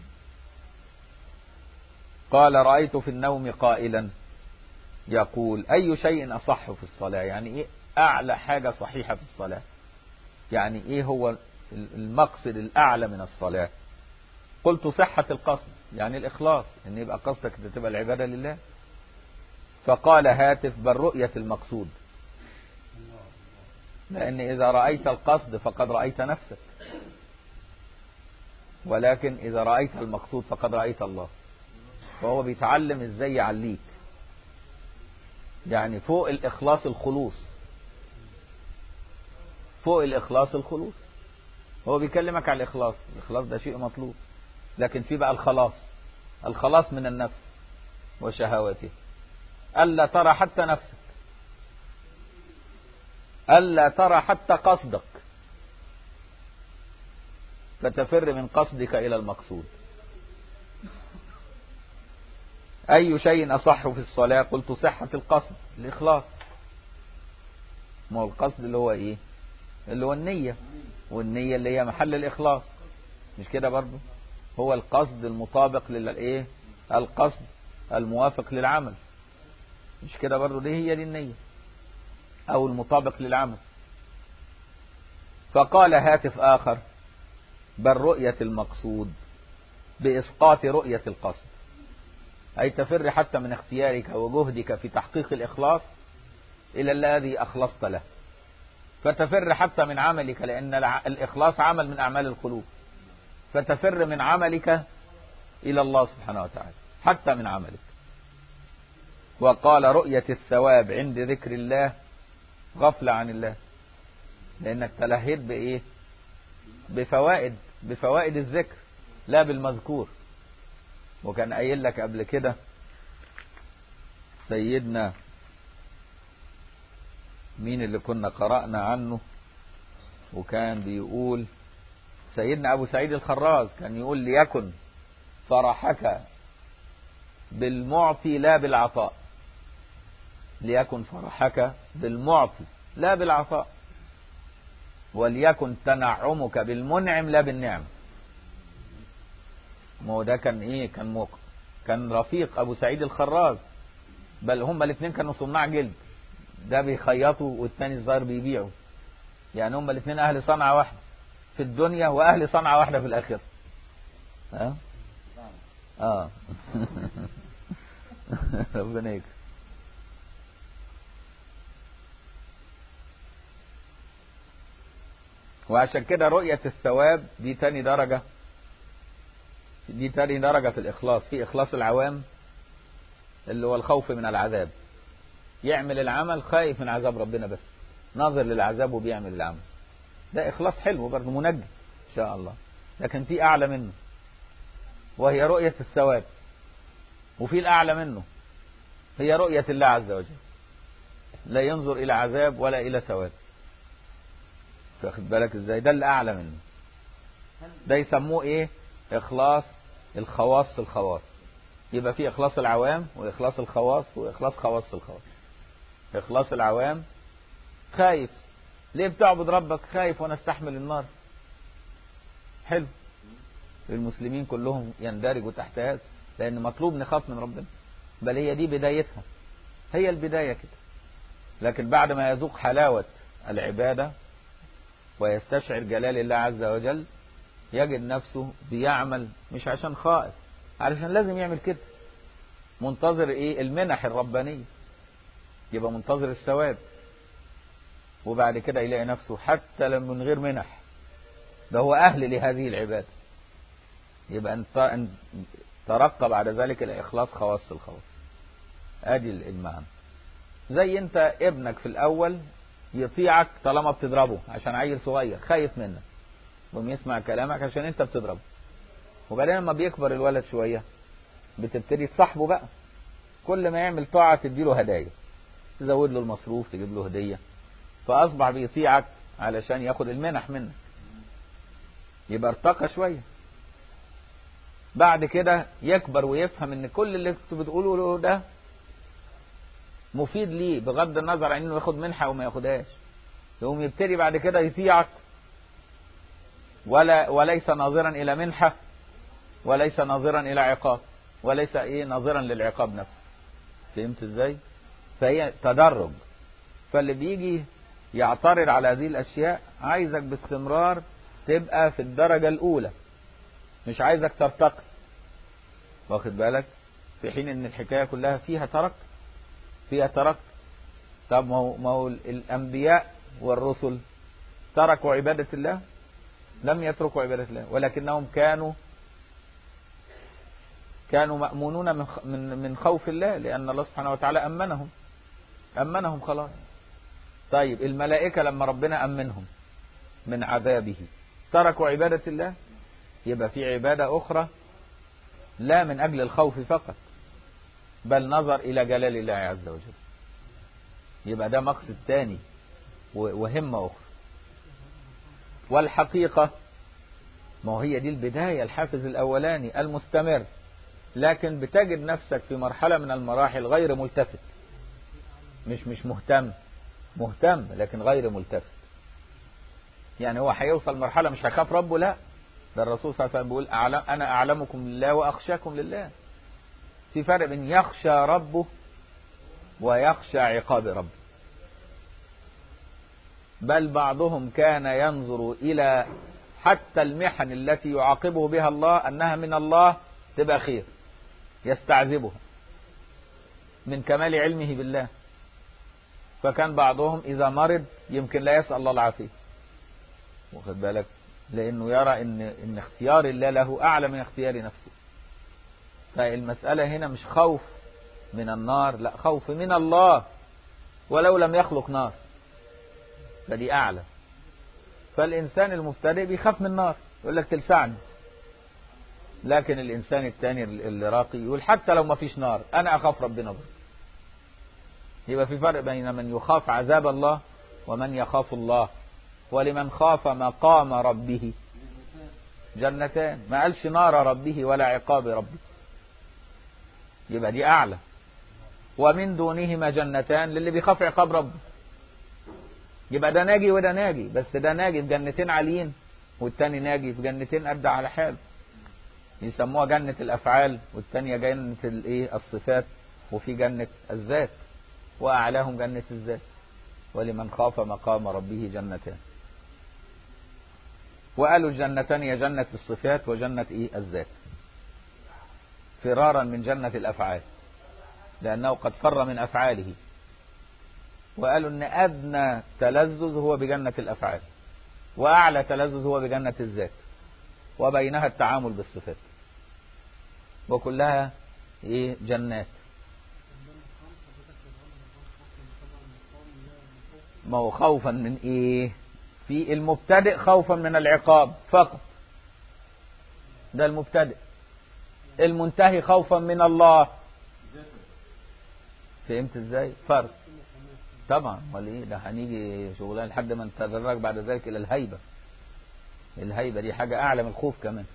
قال: رأيت في النوم قائلا يقول: أي شيء أصح في الصلاة؟ يعني إيه أعلى حاجة صحيحة في الصلاة؟ يعني إيه هو المقصد الأعلى من الصلاة؟ قلت: صحة القصد، يعني الإخلاص، إن يبقى قصدك تبقى العبادة لله. فقال هاتف: بل رؤية المقصود، لأن إذا رأيت القصد فقد رأيت نفسك، ولكن إذا رأيت المقصود فقد رأيت الله. فهو بيتعلم إزاي يعليك، يعني فوق الإخلاص الخلوص، فوق الإخلاص الخلوص. هو بيكلمك على الإخلاص، الإخلاص ده شيء مطلوب، لكن في بقى الخلاص، الخلاص من النفس وشهواته، ألا ترى حتى نفسك، ألا ترى حتى قصدك، فتفر من قصدك إلى المقصود. أي شيء أصح في الصلاة؟ قلت: صحة القصد، الإخلاص. ما هو القصد اللي هو إيه؟ اللي هو النية، والنية اللي هي محل الإخلاص، مش كده برضو؟ هو القصد المطابق للإيه؟ القصد الموافق للعمل، مش كده برضو؟ دي هي دي النية أو المطابق للعمل. فقال هاتف آخر: بل رؤية المقصود بإسقاط رؤية القصد، أي تفر حتى من اختيارك وجهدك في تحقيق الإخلاص إلى الذي أخلصت له، فتفر حتى من عملك، لأن الإخلاص عمل من أعمال القلوب، فتفر من عملك إلى الله سبحانه وتعالى حتى من عملك. وقال: رؤية الثواب عند ذكر الله غفلة عن الله، لأنك تلهيت بإيه؟ بفوائد الذكر لا بالمذكور. وكان قايل لك قبل كده سيدنا مين اللي كنا قرأنا عنه، وكان بيقول سيدنا أبو سعيد الخراز كان يقول ليكن فرحك بالمعطي لا بالعطاء، ليكن فرحك بالمعطي لا بالعطاء، وليكن تنعمك بالمنعم لا بالنعم. ما هو ده كان ايه؟ كان رفيق ابو سعيد الخراز، بل هما الاثنين كانوا صناع جلد، ده بيخيطوا والثاني الظاهر بيبيعوا، يعني هما الاثنين اهل صنعة واحدة في الدنيا واهل صنعة واحدة في الاخرة. ربنا يكرم. وعشان كده رؤية الثواب دي تاني درجة، في الإخلاص. في إخلاص العوام اللي هو الخوف من العذاب، يعمل العمل خايف من عذاب ربنا بس، ناظر للعذاب وبيعمل العمل، ده إخلاص حلو برضه منجي إن شاء الله. لكن في أعلى منه وهي رؤية الثواب، وفي الأعلى منه هي رؤية الله عز وجل، لا ينظر إلى عذاب ولا إلى ثواب. فاخد بالك ازاي؟ ده اللي أعلى منه، ده يسموه إيه؟ إخلاص الخواص. يبقى في إخلاص العوام وإخلاص الخواص وإخلاص خواص الخواص. إخلاص العوام خايف، ليه بتعبد ربك؟ خايف وأنا استحمل النار. حلو، المسلمين كلهم يندرجوا تحت هذا، لأن مطلوب نخاف من ربنا، بل هي دي بدايتها، هي البداية كده. لكن بعد ما يذوق حلاوة العبادة ويستشعر جلال الله عز وجل يجد نفسه بيعمل مش عشان خائف، علشان لازم يعمل كده، منتظر ايه؟ المنح الربانية، يبقى منتظر الثواب. وبعد كده يلاقي نفسه حتى لما من غير منح ده هو أهل لهذه العبادة، يبقى أن ترقى بعد ذلك الإخلاص خواص الخواص. ادي المعنى. زي انت ابنك في الأول يطيعك طالما بتضربه، عشان عيل صغير خايف منك ويسمع كلامك عشان انت بتضربه، وبعدين لما بيكبر الولد شوية بتبتدي تصاحبه بقى، كل ما يعمل طاعة تديله هدايا، تزود له المصروف، تجيب له هدية، فأصبح بيطيعك علشان ياخد المنح منك، يبقى ارتقى شوية. بعد كده يكبر ويفهم ان كل اللي كنت بتقوله له ده مفيد ليه، بغض النظر عن انه ياخد منحة وما ياخدهاش، يقوم يبتدي بعد كده يطيعك وليس ناظرا الى منحة، وليس ناظرا الى عقاب، وليس ناظرا للعقاب نفسه. فهمت ازاي؟ فهي تدرج. فاللي بيجي يعترض على هذه الاشياء عايزك باستمرار تبقى في الدرجة الاولى، مش عايزك ترتقي، واخد بالك؟ في حين ان الحكاية كلها فيها ترك. طب ما هو الانبياء والرسل تركوا عبادة الله؟ لم يتركوا عبادة الله، ولكنهم كانوا مأمونون من خوف الله، لأن الله سبحانه وتعالى أمنهم خلاص. طيب الملائكة لما ربنا أمنهم من عذابه تركوا عبادة الله؟ يبقى في عبادة أخرى لا من أجل الخوف فقط، بل نظر إلى جلال الله عز وجل، يبقى ده مقصد ثاني وهمة أخرى. والحقيقة ما هي دي البداية، الحافز الأولاني المستمر، لكن بتجد نفسك في مرحلة من المراحل غير ملتفت، مش مهتم لكن غير ملتفت. يعني هو هيوصل مرحلة مش هيخاف ربه، لا، ده الرسول صلى الله عليه وسلم بيقول أنا أعلمكم لله وأخشاكم لله. في فرق بين يخشى ربه ويخشى عقاب ربه. بل بعضهم كان ينظر إلى حتى المحن التي يعاقبه بها الله أنها من الله تبقى خير، يستعذبها من كمال علمه بالله. فكان بعضهم إذا مرض يمكن لا يسأل الله العافية، واخد بالك؟ لأنه يرى إن اختيار الله له أعلى من اختيار نفسه. فالمسألة هنا مش خوف من النار، لا، خوف من الله ولو لم يخلق نار. فدي أعلى. فالإنسان المبتدئ بيخاف من النار، يقول لك تلسعني. لكن الإنسان الثاني اللي راقي يقول حتى لو ما فيش نار أنا أخاف ربنا برضه. يبقى في فرق بين من يخاف عذاب الله ومن يخاف الله. ولمن خاف مقام ربه جنتان، ما قالش نار ربه ولا عقاب ربه، يبقى دي أعلى. ومن دونهما جنتان للي بيخاف عقاب ربه، يبقى ده ناجي وده ناجي، بس ده ناجي في جنتين عاليين والتاني ناجي في جنتين أدى على حاله. يسموها جنة الأفعال، والتانية جنة الصفات، وفي جنة الذات، وأعلاهم جنة الذات. ولمن خاف مقام ربه جنتان. وقالوا الجنتان هي جنة الصفات وجنة الذات، فرارا من جنة الأفعال لأنه قد فر من أفعاله. وقالوا أن أدنى تلذذ هو بجنة الأفعال، وأعلى تلذذ هو بجنة الذات، وبينها التعامل بالصفات، وكلها جنات. ما هو خوفا من في المبتدئ خوفا من العقاب فقط، ده المبتدئ. المنتهي خوفا من الله. فهمت ازاي؟ فرق طبعا. وليه ده هنيجي شغلان لحد ما نتدرج بعد ذلك الى الهيبة. الهيبة دي حاجة اعلى من الخوف كمان.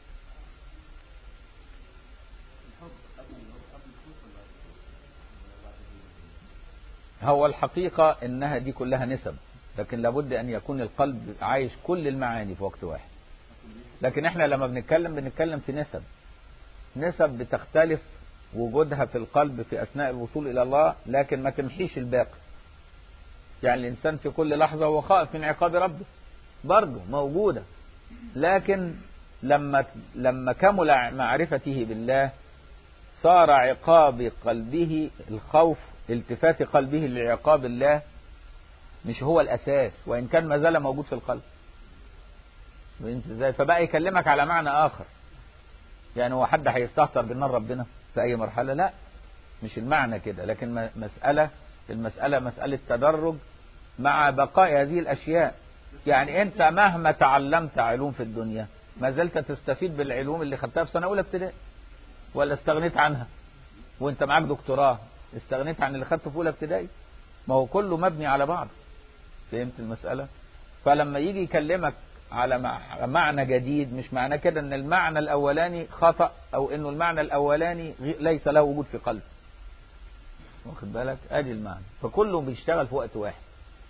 هو الحقيقة انها دي كلها نسب، لكن لابد ان يكون القلب عايش كل المعاني في وقت واحد. لكن احنا لما بنتكلم في نسب بتختلف وجودها في القلب في اثناء الوصول الى الله، لكن ما تمحيش الباقي. يعني الانسان في كل لحظة هو خائف من عقاب ربه برضه موجودة، لكن لما كمل معرفته بالله صار عقاب قلبه، الخوف التفات قلبه لعقاب الله مش هو الأساس، وإن كان ما زال موجود في القلب. ازاي؟ فبقى يكلمك على معنى آخر. يعني هو حد هيستهتر بالنار ربنا في أي مرحلة؟ لا، مش المعنى كده. لكن المسألة مسألة تدرج مع بقاء هذه الأشياء. يعني أنت مهما تعلمت علوم في الدنيا ما زلت تستفيد بالعلوم اللي خدتها في سنة أولى ابتدائي، ولا استغنيت عنها؟ وانت معاك دكتوراه استغنيت عن اللي خدته في أولى ابتدائي؟ ما هو كله مبني على بعض. فهمت المسألة؟ فلما يجي يكلمك على معنى جديد، مش معنى كده ان المعنى الاولاني خطأ او انه المعنى الاولاني ليس له وجود في قلب. واخد بالك؟ ادي المعنى. فكله بيشتغل في وقت واحد.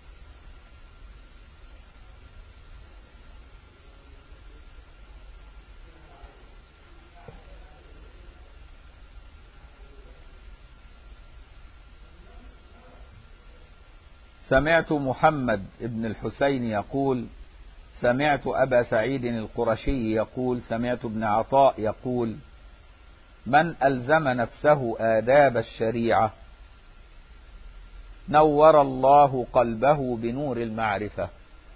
سمعت محمد بن الحسين يقول سمعت أبا سعيد القرشي يقول سمعت ابن عطاء يقول من ألزم نفسه آداب الشريعة نور الله قلبه بنور المعرفة.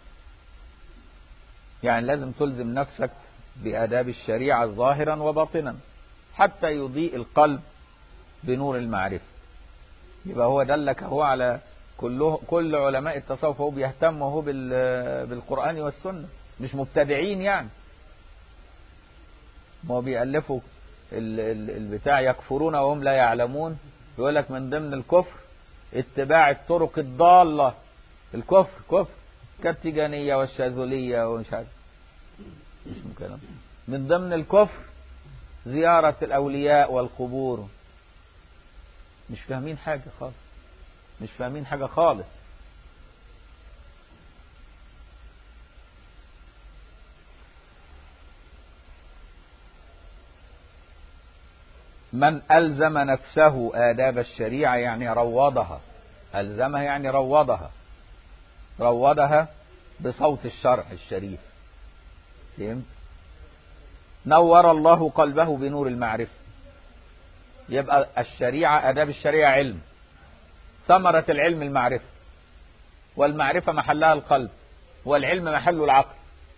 يعني لازم تلزم نفسك بآداب الشريعة ظاهرا وباطنا حتى يضيء القلب بنور المعرفة. يبقى هو دلك هو على كل علماء التصوف هو بيهتموا بالقرآن والسنة، مش مبتدعين يعني. ما هو بيألفوا البتاع يكفرون وهم لا يعلمون. يقول لك من ضمن الكفر اتباع الطرق الضالة. الكفر كفر كالتجانية والشاذلية ومش عارف اسمه كلام. من ضمن الكفر زيارة الأولياء والقبور. مش فاهمين حاجة خالص، مش فاهمين حاجة خالص. من ألزم نفسه آداب الشريعة يعني روضها. ألزمها يعني روضها بصوت الشرع الشريف. فهمت؟ نور الله قلبه بنور المعرفة. يبقى الشريعة آداب الشريعة علم، ثمرة العلم المعرفة، والمعرفة محلها القلب، والعلم محله العقل.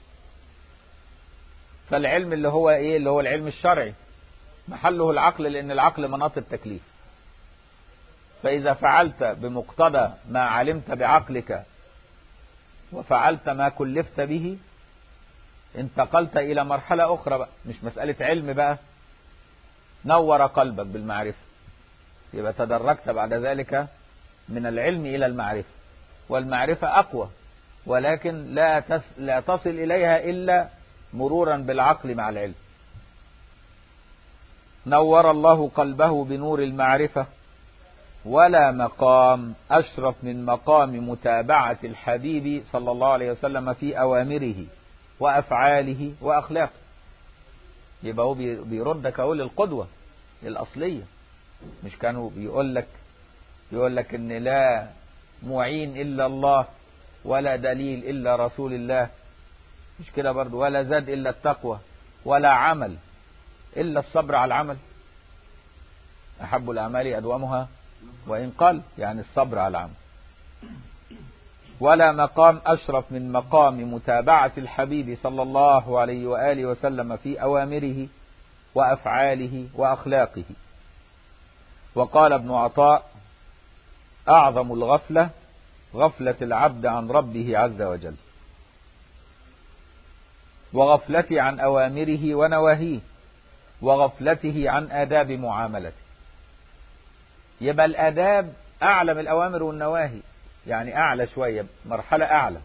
فالعلم اللي هو اللي هو العلم الشرعي محله العقل، لأن العقل مناط التكليف. فإذا فعلت بمقتضى ما علمت بعقلك وفعلت ما كلفت به انتقلت إلى مرحلة أخرى بقى، مش مسألة علم بقى، نور قلبك بالمعرفة، يبقى تدرجت بعد ذلك من العلم إلى المعرفة، والمعرفة أقوى، ولكن لا تصل إليها إلا مرورا بالعقل مع العلم. نور الله قلبه بنور المعرفة، ولا مقام أشرف من مقام متابعة الحبيب صلى الله عليه وسلم في أوامره وأفعاله وأخلاقه. يبقى هو بيردك أقول القدوة الأصلية. مش كانوا يقول لك إن لا معين إلا الله، ولا دليل إلا رسول الله، مش كده برضو، ولا زاد إلا التقوى، ولا عمل إلا الصبر على العمل، أحب الأعمال أدومها وإن قل، يعني الصبر على العمل. ولا مقام أشرف من مقام متابعة الحبيب صلى الله عليه وآله وسلم في أوامره وأفعاله وأخلاقه. وقال ابن عطاء: أعظم الغفلة غفلة العبد عن ربه عز وجل، وغفلته عن أوامره ونواهيه، وغفلته عن آداب معاملته. يبقى الآداب أعلى من الأوامر والنواهي، يعني أعلى شوية، مرحلة أعلى،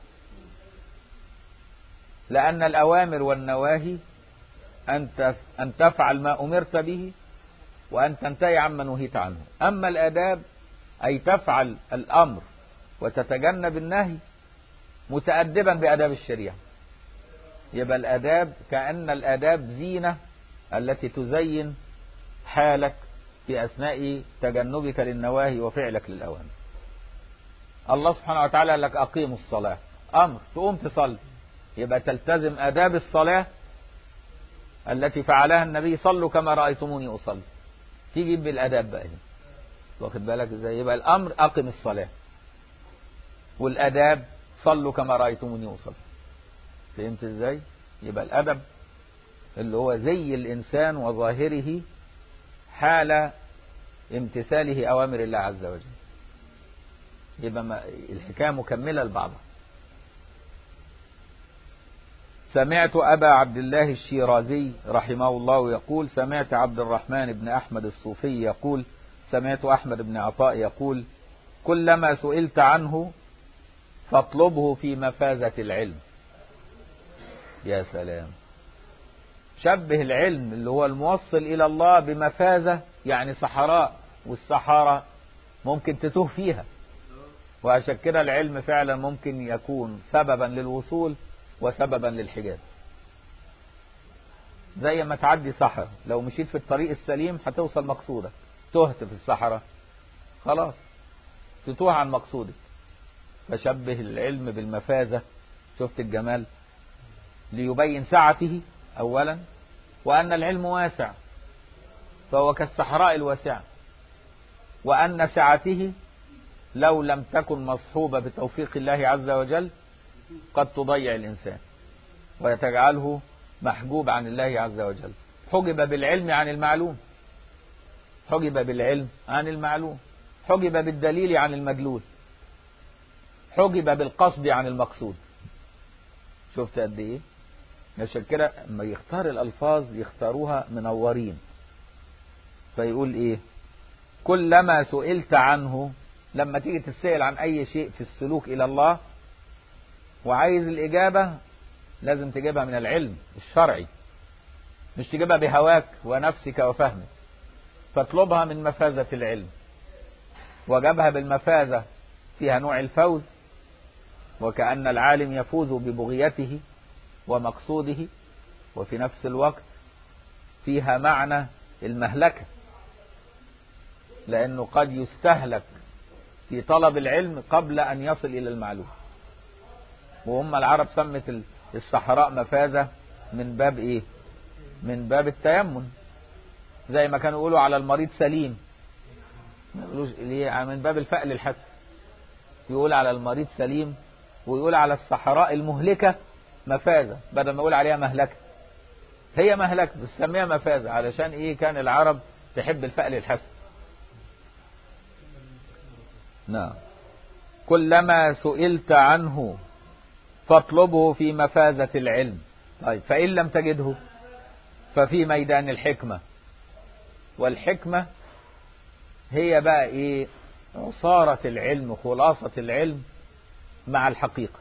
لأن الأوامر والنواهي أن تفعل ما أمرت به، وأن تنتهي عما نهيت عنه. أما الآداب أي تفعل الأمر وتتجنب النهي متأدبا بآداب الشريعة. يبقى الآداب كأن الآداب زينة التي تزين حالك في أثناء تجنبك للنواهي وفعلك للأوامر. الله سبحانه وتعالى قال لك أقيموا الصلاة، أمر تقوم تصلي، يبقى تلتزم آداب الصلاة التي فعلها النبي: صلوا كما رأيتموني أصلي. تيجي بالآداب بقى هنا، واخد بالك ازاي؟ يبقى الأمر أقم الصلاة، والآداب صلوا كما رأيتموني أصلي. فهمت ازاي؟ يبقى الأدب اللي هو زي الإنسان وظاهره حال امتثاله أوامر الله عز وجل. يبقى الحكاية مكملة لبعضها. سمعت أبا عبد الله الشيرازي رحمه الله يقول: سمعت عبد الرحمن بن أحمد الصوفي يقول: سمعت أحمد بن عطاء يقول: كلما سئلت عنه فاطلبه في مفازة العلم. يا سلام، شبه العلم اللي هو الموصل إلى الله بمفازة، يعني صحراء، والصحراء ممكن تتوه فيها، وعشان كده العلم فعلا ممكن يكون سببا للوصول وسببا للحجاب. زي ما تعدي صحراء، لو مشيت في الطريق السليم هتوصل مقصودك، تهت في الصحراء خلاص تتوه عن مقصودك. فشبه العلم بالمفازة، شفت الجمال، ليبين سعته أولا، وأن العلم واسع فهو كالصحراء الواسعة، وأن سعته لو لم تكن مصحوبة بتوفيق الله عز وجل قد تضيع الإنسان ويتجعله محجوب عن الله عز وجل. حجب بالعلم عن المعلوم، حجب بالعلم عن المعلوم، حجب بالدليل عن المدلول، حجب بالقصد عن المقصود. شفت قد ايه؟ عشان كده لما يختار الألفاظ يختاروها منورين، فيقول ايه؟ كلما سئلت عنه، لما تيجي تسأل عن أي شيء في السلوك إلى الله وعايز الإجابة لازم تجيبها من العلم الشرعي، مش تجيبها بهواك ونفسك وفهمك، فاطلبها من مفازة العلم. وجابها بالمفازة فيها نوع الفوز، وكأن العالم يفوز ببغيته ومقصوده، وفي نفس الوقت فيها معنى المهلكة، لأنه قد يستهلك في طلب العلم قبل أن يصل إلى المعلوم. وهم العرب سمت الصحراء مفازة من باب إيه؟ من باب التيمن، زي ما كانوا يقولوا على المريض سليم، ما يقولوش ليه؟ من باب الفأل الحسن، يقول على المريض سليم، ويقول على الصحراء المهلكة مفازة بدل ما يقول عليها مهلكة. هي مهلكة بس سميها مفازة، علشان إيه؟ كان العرب تحب الفأل الحسن. نعم. كلما سئلت عنه فاطلبه في مفازة العلم. طيب فإن لم تجده ففي ميدان الحكمة. والحكمة هي بقى ايه؟ عصارة العلم، خلاصة العلم مع الحقيقة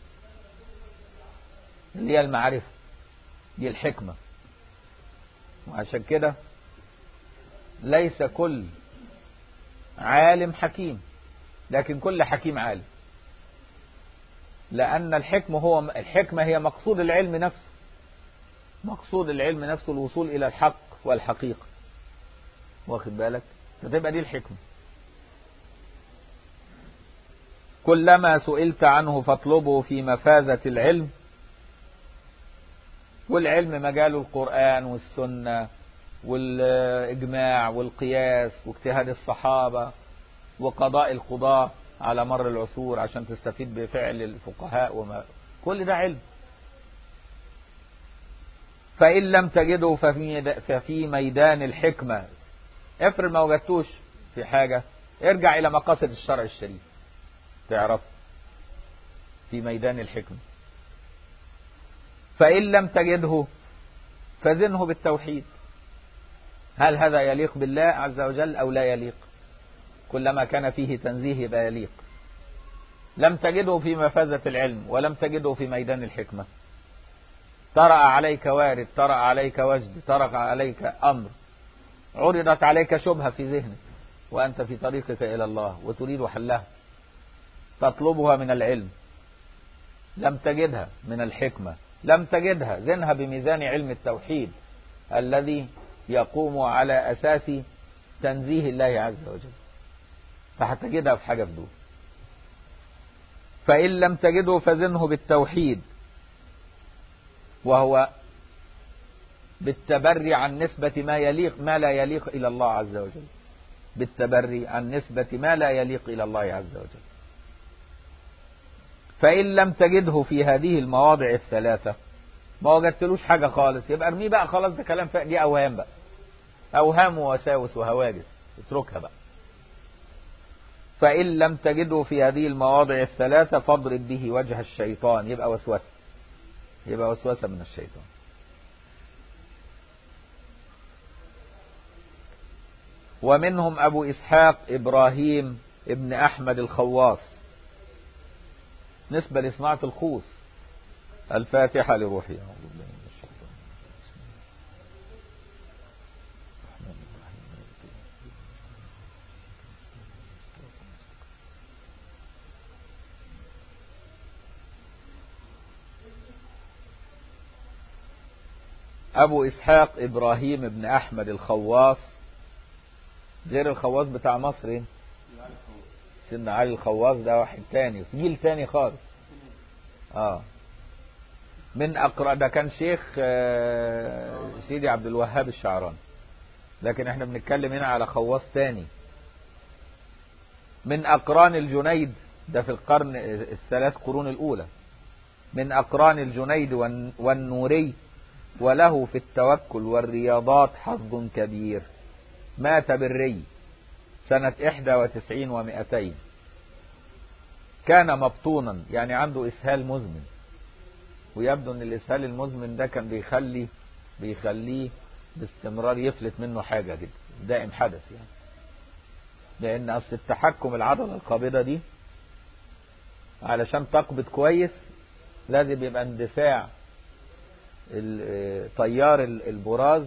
اللي هي المعرفة، دي الحكمة. وعشان كده ليس كل عالم حكيم، لكن كل حكيم عالم، لأن الحكمة هي مقصود العلم نفسه. مقصود العلم نفسه الوصول إلى الحق والحقيقة، واخد بالك؟ فتبقى دي الحكمة. كلما سئلت عنه فاطلبه في مفازة العلم. والعلم مجاله القرآن والسنة والإجماع والقياس واجتهاد الصحابة وقضاء القضاة على مر العصور عشان تستفيد بفعل الفقهاء كل ده علم. فإن لم تجده ففي ميدان الحكمة. افرض ما وجدتوش في حاجة، ارجع إلى مقاصد الشرع الشريف تعرف في ميدان الحكمة. فإن لم تجده فزنه بالتوحيد. هل هذا يليق بالله عز وجل أو لا يليق؟ كلما كان فيه تنزيه يبقى يليق. لم تجده في مفازة العلم ولم تجده في ميدان الحكمة. طرأ عليك وارد، طرأ عليك وجد، طرأ عليك أمر، عرضت عليك شبهة في ذهنك وأنت في طريقك إلى الله وتريد حلها، تطلبها من العلم، لم تجدها من الحكمة، لم تجدها، زنها بميزان علم التوحيد الذي يقوم على أساس تنزيه الله عز وجل، فهتجدها في حاجة في دول. فإن لم تجده فزنه بالتوحيد، وهو بالتبري عن نسبة ما لا يليق إلى الله عز وجل، بالتبري عن نسبة ما لا يليق إلى الله عز وجل. فإن لم تجده في هذه المواضع الثلاثة، ما وجدتلوش حاجة خالص، يبقى ارميه بقى خلاص، ده كلام دي أوهام بقى، أوهام ووساوس وهواجس، اتركها بقى. فإن لم تجده في هذه المواضع الثلاثة فاضرب به وجه الشيطان. يبقى وسوسة، يبقى وسوسة من الشيطان. ومنهم أبو إسحاق إبراهيم ابن أحمد الخواص، نسبة لصناعة الخوص. الفاتحة لروحي. أعوذ بالله من الشيطان أبو إسحاق إبراهيم ابن أحمد الخواص، غير الخواص بتاع مصر، سيدنا علي الخواص ده واحد تاني، جيل تاني خالص. من ده كان شيخ سيدي عبد الوهاب الشعراني، لكن احنا بنتكلم هنا على خواص تاني. من أقران الجنيد، ده في القرن الثلاث قرون الأولى، من أقران الجنيد والنوري، وله في التوكل والرياضات حظ كبير. مات بالري سنة 91 و200. كان مبطونا، يعني عنده إسهال مزمن، ويبدو أن الإسهال المزمن ده كان بيخليه باستمرار يفلت منه حاجة كده، دائم حدث يعني. لأن أصل التحكم العضلة القابضة دي علشان تقبض كويس لازم يبقى اندفاع تيار البراز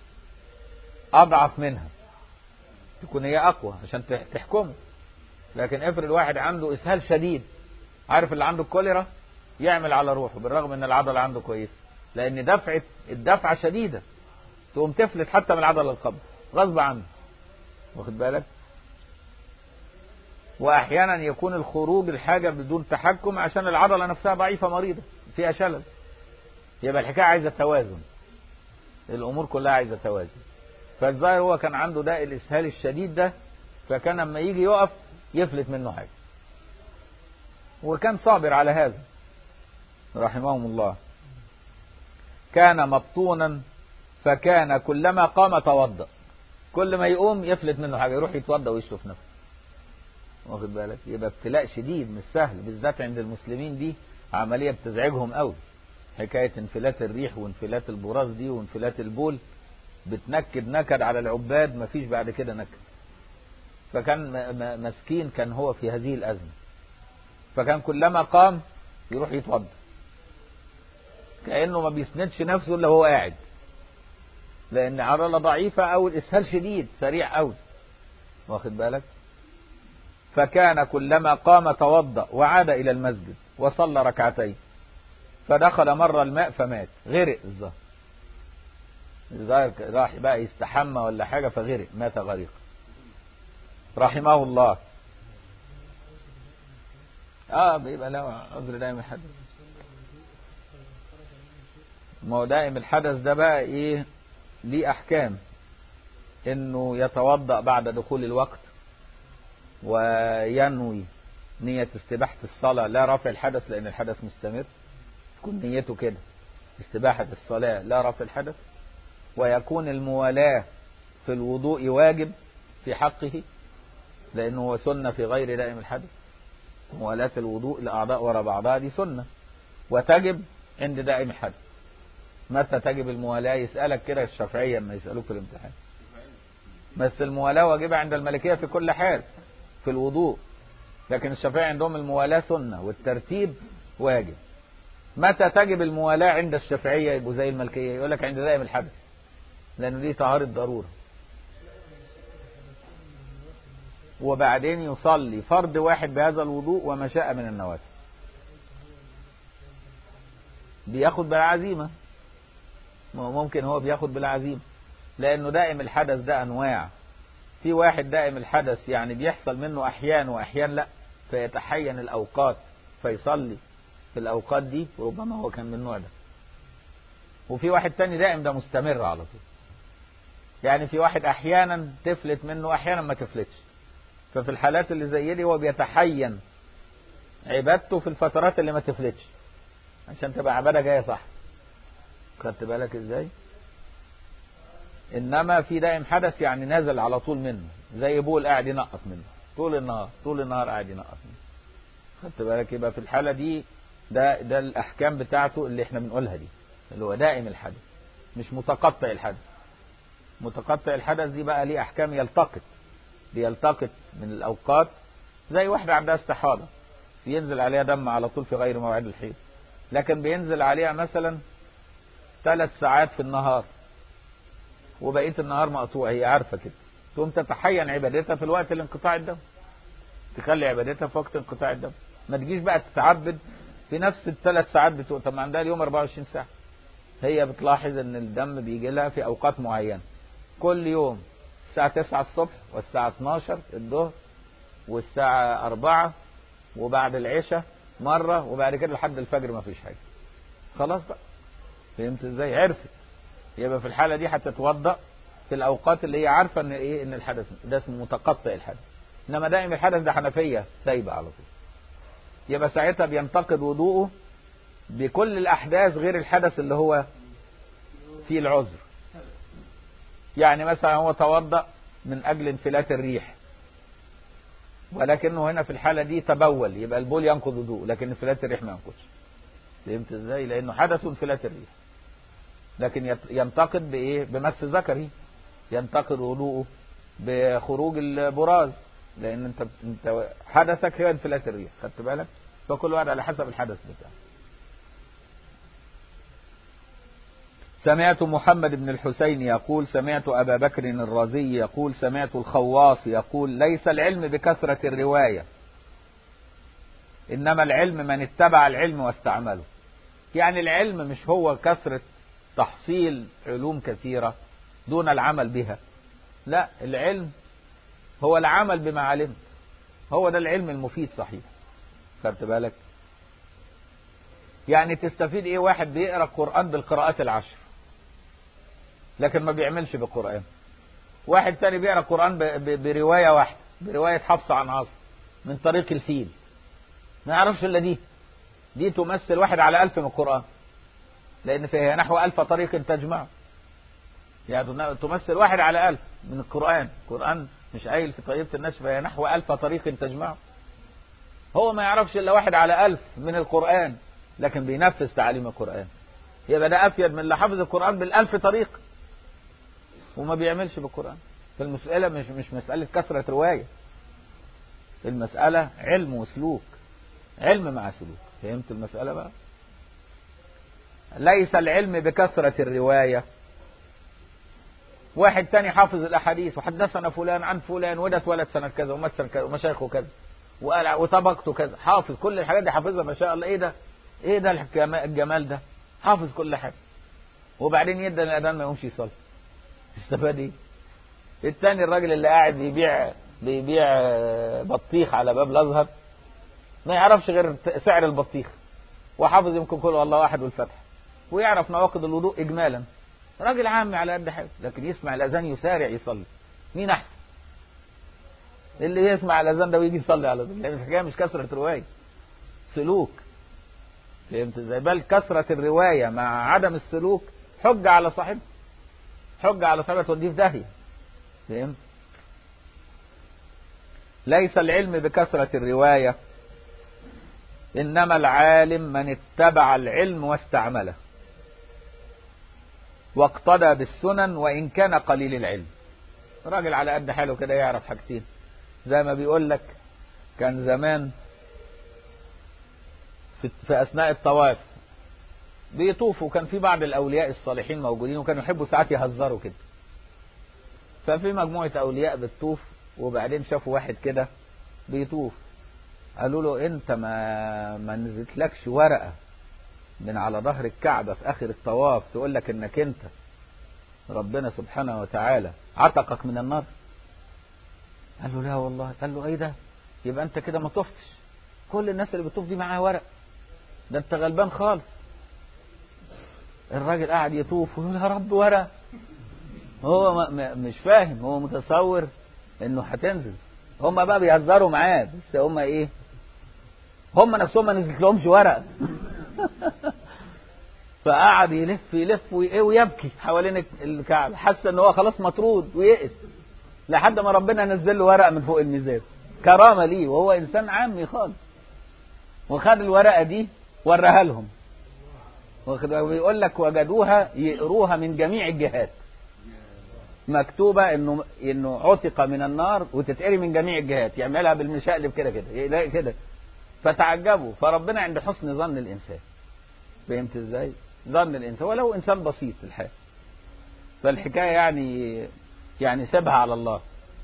أضعف منها، تكون هي أقوى عشان تحكمه. لكن افرض واحد عنده إسهال شديد، عارف اللي عنده الكوليرا يعمل على روحه بالرغم ان العضلة عنده كويس، لأن الدفعة شديدة تقوم تفلت حتى من العضلة القبض غصب عنه، واخد بالك. وأحيانا يكون الخروج الحاجة بدون تحكم عشان العضلة نفسها ضعيفة مريضة فيها شلل. يبقى الحكاية عايزة توازن، الأمور كلها عايزة توازن. فالظاهر هو كان عنده ده الإسهال الشديد ده، فكان لما يجي يقف يفلت منه حاجة، وكان صابر على هذا رحمهم الله. كان مبطونا فكان كلما قام توضأ، كل ما يقوم يفلت منه حاجة يروح يتوضأ ويشرف نفسه، واخد بالك. يبقى ابتلاء شديد مش سهل، بالذات عند المسلمين دي عملية بتزعجهم قوي، حكاية انفلات الريح وانفلات البراز دي وانفلات البول بتنكد نكد على العباد مفيش بعد كده نكد. فكان مسكين، كان هو في هذه الأزمة، فكان كلما قام يروح يتوضا كأنه ما بيسندش نفسه إلا هو قاعد، لأن عضلة ضعيفة أو الإسهال شديد سريع قوي، واخد بالك. فكان كلما قام توضأ وعاد إلى المسجد وصلى ركعتين، فدخل مرة الماء فمات، غرق الظاهر راح بقى يستحمى ولا حاجة فغرق، مات غريق رحمه الله. بيبقى له عذر دائم الحدث. ما هو دائم الحدث ده بقى ايه ليه احكام، انه يتوضأ بعد دخول الوقت وينوي نية استباحة الصلاة لا رفع الحدث لان الحدث مستمر، تكون نيته كده استباحة الصلاة لا رفع الحدث، ويكون الموالاة في الوضوء واجب في حقه لانه هو سنة في غير دائم الحدث. موالاة الوضوء الأعضاء وراء بعضها دي سنة وتجب عند دائم الحدث. متى تجب الموالاة؟ يسألك كده الشافعية لما يسألوك في الامتحان. بس الموالاة واجبة عند المالكية في كل حال في الوضوء، لكن الشافعية عندهم الموالاة سنة والترتيب واجب. متى تجب الموالاة عند الشافعية؟ يبقوا زي المالكية يقول لك عند دائم الحدث لأنه دي طهارة ضرورة. وبعدين يصلي فرض واحد بهذا الوضوء وما شاء من النوافل، بياخد بالعزيمة. ممكن هو بياخد بالعزيمة لأنه دائم الحدث ده أنواع. في واحد دائم الحدث يعني بيحصل منه أحيان وأحيان لا، فيتحين الأوقات فيصلي في الأوقات دي، وربما هو كان من النوع ده. وفي واحد تاني دائم ده مستمر على طول، يعني في واحد أحيانا تفلت منه أحيانا ما تفلتش، ففي الحالات اللي زي دي هو بيتحين عبادته في الفترات اللي ما تفلتش عشان تبقى عبادة جاية صح. خدت بالك ازاي؟ انما في دائم حدث يعني نازل على طول منه، زي بول قاعد ينقط منه طول النهار قاعد ينقط منه. خدت بالك؟ يبقى في الحالة دي ده الاحكام بتاعته اللي احنا بنقولها دي، اللي هو دائم الحدث مش متقطع الحدث. متقطع الحدث دي بقى ليه احكام، بيلتقط من الاوقات، زي واحدة عندها استحاضة ينزل عليها دم على طول في غير موعد الحيض، لكن بينزل عليها مثلا 3 ساعات في النهار وبقية النهار مقطوع، هي عارفة كده، تقوم تتحين عبادتها في الوقت اللي انقطاع الدم، تخلي عبادتها في وقت انقطاع الدم. ما تجيش بقى تتعبد في نفس ال3 ساعات بتوع، طب ما عندها اليوم 24 ساعة. هي بتلاحظ ان الدم بيجي لها في اوقات معينة كل يوم، الساعة 9 الصبح والساعة 12 الظهر والساعة 4 وبعد العشاء مرة، وبعد كده لحد الفجر ما فيش حاجة. خلاص بقى، فهمت ازاي؟ عرفت. يبقى في الحالة دي هتتوضأ في الأوقات اللي هي عارفة ان ايه، ان الحدث ده اسمه متقطع الحدث. انما دائم الحدث ده حنفية سايبة على طول، يبقى ساعتها بينتقد وضوءه بكل الأحداث غير الحدث اللي هو فيه العذر. يعني مثلا هو توضأ من أجل انفلات الريح، ولكنه هنا في الحالة دي تبول، يبقى البول ينقض وضوء لكن انفلات الريح ما ينقضش. فهمت ازاي؟ لأنه حدث انفلات الريح. لكن ينتقد بإيه؟ بمس ذكري. ينتقد وضوءه بخروج البراز، لأن انت حدثك هي انفلات الريح. خدت بالك؟ فكل واحد على حسب الحدث بتاعه. سمعت محمد بن الحسين يقول سمعت أبا بكر الرازي يقول سمعت الخواص يقول ليس العلم بكثرة الرواية، إنما العلم من اتبع العلم واستعمله. يعني العلم مش هو كثرة تحصيل علوم كثيرة دون العمل بها، لا، العلم هو العمل بما علمت، هو ده العلم المفيد. صحيح؟ خدت بالك؟ يعني تستفيد ايه واحد بيقرأ القرآن بالقراءات 10 لكن ما بيعملش بالقرآن، واحد تاني بيقرأ القرآن برواية واحدة، برواية حفص عن عاصم من طريق الفيل، ما يعرفش الا دي تمثل 1 على 1000 من القرآن، لأن فيها نحو 1000 طريق تجمع، يعني تمثل 1 على 1000 من القرآن مش قايل في طريقة النشر فيها نحو 1000 طريق تجمع. هو ما يعرفش إلا 1 على 1000 من القرآن، لكن بينفذ تعاليم القرآن، يبقى ده أفيد من اللي حافظ القرآن بالألف طريقة وما بيعملش بالقرآن. فالمسألة مش مسألة كثرة رواية، المسألة علم وسلوك، علم مع سلوك. فهمت المسألة بقى؟ ليس العلم بكثرة الرواية. واحد تاني حافظ الأحاديث وحدثنا فلان عن فلان وده اتولد سنة كذا ومات سنة كذا ومشايخه كذا وطبقته كذا، حافظ كل الحاجات دي، حافظها ما شاء الله. ايه ده الجمال ده، حافظ كل حاجة، وبعدين يدى الأذان ما يقومش يصلي، استفاد ايه؟ التاني الراجل اللي قاعد بيبيع بطيخ على باب الأزهر ما يعرفش غير سعر البطيخ، وحافظ يمكن كله الله واحد والفتح، ويعرف نواقض الوضوء إجمالا، راجل عامي على قد حاجه، لكن يسمع الأذان يسارع يصلي. مين أحسن؟ اللي يسمع الأذان ده ويجي يصلي على طول، لأن الحكاية مش كثرة رواية، سلوك. فهمت ازاي؟ بل كثرة الرواية مع عدم السلوك حجة على صاحبه، حجة على صاحبه توديه في داهية. فهمت؟ ليس العلم بكثرة الرواية، إنما العالم من اتبع العلم واستعمله واقتدى بالسنن وإن كان قليل العلم. راجل على قد حاله كده يعرف حاجتين، زي ما بيقول لك كان زمان في أثناء الطواف بيطوفوا، كان في بعض الأولياء الصالحين موجودين وكانوا يحبوا ساعات يهزروا كده، ففي مجموعة أولياء بتطوف وبعدين شافوا واحد كده بيطوف، قالوا له أنت ما نزلتلكش ورقة من على ظهر الكعبة في آخر الطواف تقول لك إنك أنت ربنا سبحانه وتعالى عتقك من النار؟ قال له لا والله. قال له ايه ده؟ يبقى انت كده ما طفتش، كل الناس اللي بتطوف دي معاها ورق، ده انت غلبان خالص. الراجل قاعد يطوف ويقول يا رب ورق، هو مش فاهم، هو متصور انه هتنزل. هم بقى بيهزروا معاه، بس هم ايه، هم نفسهم ما نزلت لهمش ورق. فقعد يلف ويبكي حوالين الكعبة، حس ان هو خلاص مطرود ويئس، لحد ما ربنا نزل له ورقة من فوق الميزان كرامة ليه، وهو انسان عامي خالص، وخد الورقة دي وراها لهم، ويقول لك وجدوها يقروها من جميع الجهات، مكتوبة انه عتق من النار وتتقري من جميع الجهات، يعملها بالمشقلب كده يلاقي كده، فتعجبوا. فربنا عند حسن ظن الانسان. فهمت ازاي؟ ظن الانسان ولو انسان بسيط في الحال، فالحكاية يعني سيبها على الله.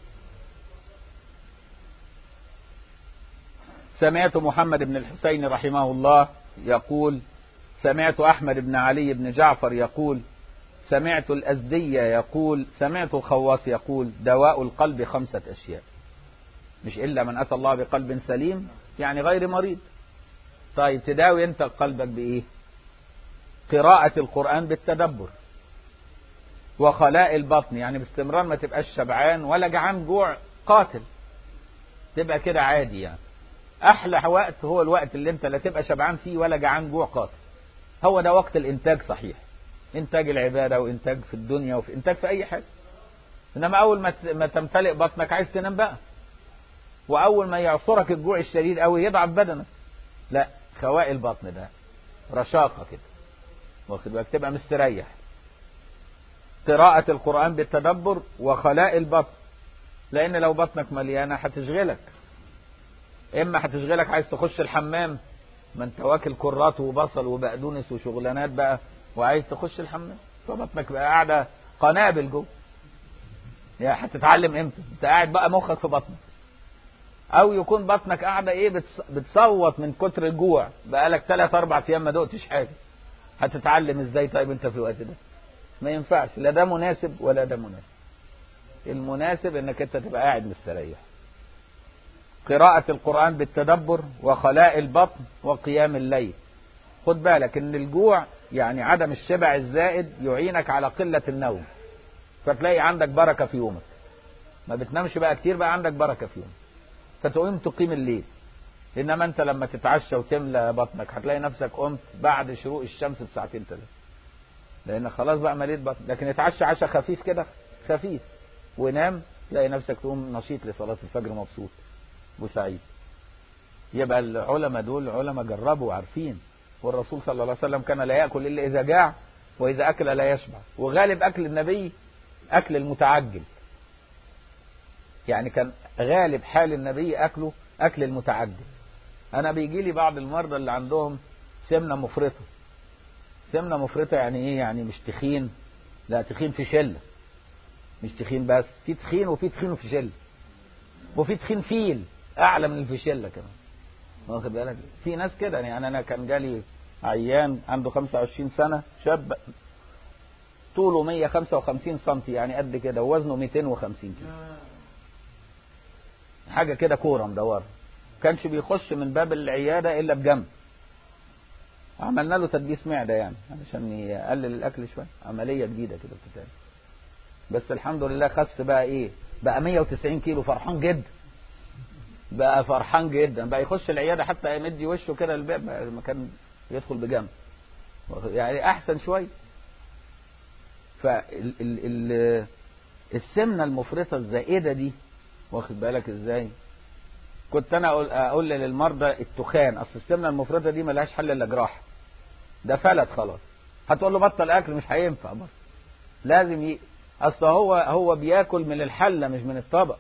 سمعت محمد بن الحسين رحمه الله يقول، سمعت أحمد بن علي بن جعفر يقول، سمعت الأزدي يقول، سمعت الخواص يقول: دواء القلب 5 أشياء، مش إلا من أتى الله بقلب سليم، يعني غير مريض. طيب تداوي أنت قلبك بإيه؟ قراءة القرآن بالتدبر، وخلاء البطن، يعني باستمرار ما تبقاش شبعان ولا جعان جوع قاتل، تبقى كده عادي. يعني أحلى وقت هو الوقت اللي أنت لا تبقى شبعان فيه ولا جعان جوع قاتل، هو ده وقت الإنتاج. صحيح، إنتاج العبادة وإنتاج في الدنيا وفي إنتاج في أي حاجة. إنما أول ما تمتلئ بطنك عايز تنام بقى، وأول ما يعصرك الجوع الشديد أوي يضعف بدنك، لا، خواء البطن ده رشاقة كده، واخد بالك، تبقى مستريح. قراءة القرآن بالتدبر وخلاء البطن، لأن لو بطنك مليانة هتشغلك، إما هتشغلك عايز تخش الحمام، ما انت واكل كرات وبصل وبقدونس وشغلانات بقى وعايز تخش الحمام، فبطنك بقى قاعدة قنابل جوه، يعني هتتعلم امتى؟ انت قاعد بقى مخك في بطنك. او يكون بطنك قاعدة ايه، بتصوت من كتر الجوع، بقالك 3-4 ايام ما دقتش حاجة، هتتعلم ازاي طيب انت في الوقت ده؟ ما ينفعش، لا ده مناسب ولا ده مناسب. المناسب انك انت تبقى قاعد مستريح. قراءة القرآن بالتدبر وخلاء البطن وقيام الليل. خد بالك ان الجوع يعني عدم الشبع الزائد يعينك على قلة النوم، فتلاقي عندك بركة في يومك، ما بتنامش بقى كتير، بقى عندك بركة في يومك، فتقوم تقيم الليل. انما انت لما تتعشى وتملى بطنك هتلاقي نفسك قمت بعد شروق الشمس ب2-3 ساعات، لان خلاص بقى مليت بطن. لكن اتعشى عشاء خفيف كده، خفيف، ونام، تلاقي نفسك تقوم نشيط لصلاة الفجر، مبسوط وسعيد. يبقى العلماء دول علماء جربوا وعارفين والرسول صلى الله عليه وسلم كان لا يأكل إلا إذا جاع، وإذا أكل لا يشبع، وغالب أكل النبي أكل المتعجل. يعني كان غالب حال النبي أكله أكل المتعجل. أنا بيجي لي بعض المرضى اللي عندهم سمنة مفرطة. سمنة مفرطة يعني إيه؟ يعني مش تخين، لا تخين في شلة، مش تخين بس، في تخين وفي تخين في شلة، وفي تخين فيل أعلى من الفشلة كمان، واخد بالك؟ في ناس كده. يعني أنا كان جالي عيان عنده 25 سنة، شاب طوله 155 سنتي، يعني قد كده، ووزنه 250 كيلو، حاجة كده كورة مدورة، كانش بيخش من باب العيادة إلا بجنب. عملنا له تدبيس معدة يعني علشان يقلل الأكل شوية، عملية جديدة كده بتتعمل. بس الحمد لله خس بقى إيه، بقى 190 كيلو، فرحان جدا، بقى فرحان جدا، بقى يخش العيادة حتى يمدي وشه كده الباب، المكان يدخل بجنب، يعني أحسن شوية. فالسمنة المفرطة الزائدة دي، واخد بالك ازاي؟ كنت انا اقول للمرضى التخان، اصل السمنة المفرطة دي ملهاش حل الا جراحة، ده فلت خلاص. هتقول له بطل اكل، مش هينفع برضه، لازم اصل هو بياكل من الحلة مش من الطبق،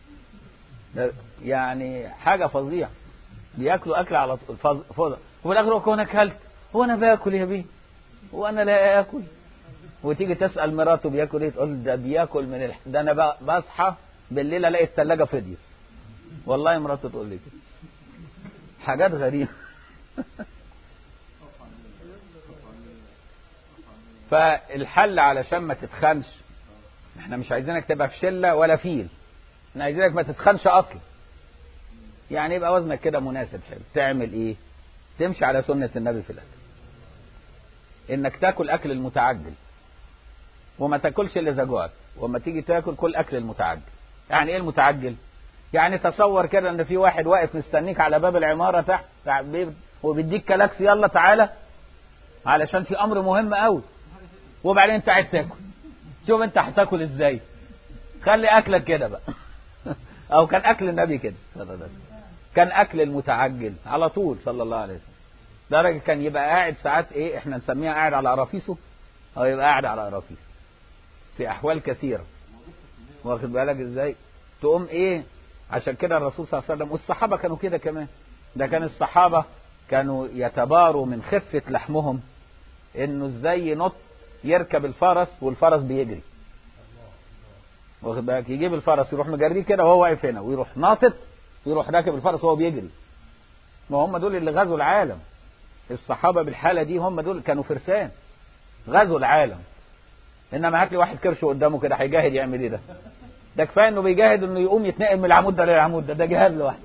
يعني حاجة فظيعة، بياكلوا اكل على فظيع. وفي الاخر هو انا اكلت، هو انا باكل يا بيه، وانا لا اكل. وتيجي تسأل مراته بياكل ايه، تقول ده بياكل من ده انا بصحى بالليل الاقي الثلاجة فضيت، والله مراته تقول لي كده، حاجات غريبة. فالحل علشان ما تتخنش، احنا مش عايزينك تبقى في شلة ولا فيل، احنا عايزينك ما تتخنش اصلا، يعني يبقى وزنك كده مناسب حلو. تعمل ايه؟ تمشي على سنة النبي في الاكل، انك تاكل اكل المتعجل، وما تاكلش الا اذا جوعت، وما تيجي تاكل كل اكل المتعجل. يعني ايه المتعجل؟ يعني تصور كده ان في واحد واقف مستنيك على باب العمارة تحت وبيديك كلاكس، يلا تعالى علشان في امر مهم قوي، وبعدين انت قاعد تاكل. شوف انت هتاكل ازاي، خلي اكلك كده بقى. او كان اكل النبي كده، كان اكل المتعجل على طول صلى الله عليه وسلم. ده راجل كان يبقى قاعد ساعات ايه، احنا نسميها قاعد على قرافيسه، او يبقى قاعد على قرافيسه في احوال كثيرة، واخد بالك ازاي؟ تقوم ايه، عشان كده الرسول صلى الله عليه وسلم والصحابة كانوا كده كمان. ده كان الصحابة كانوا يتباروا من خفة لحمهم، انه ازاي ينط يركب الفرس والفرس بيجري، واخد بالك؟ يجيب الفرس يروح مجريه كده وهو واقف هنا، ويروح ناطط ويروح راكب الفرس وهو بيجري. ما هم دول اللي غزوا العالم، الصحابة بالحالة دي هم دول كانوا فرسان غزوا العالم. انما هات لي واحد كرشه قدامه كده، هيجاهد يعمل ايه ده؟ ده كفايه انه بيجاهد انه يقوم يتنقل من العمود ده للعمود ده جهاد لوحده.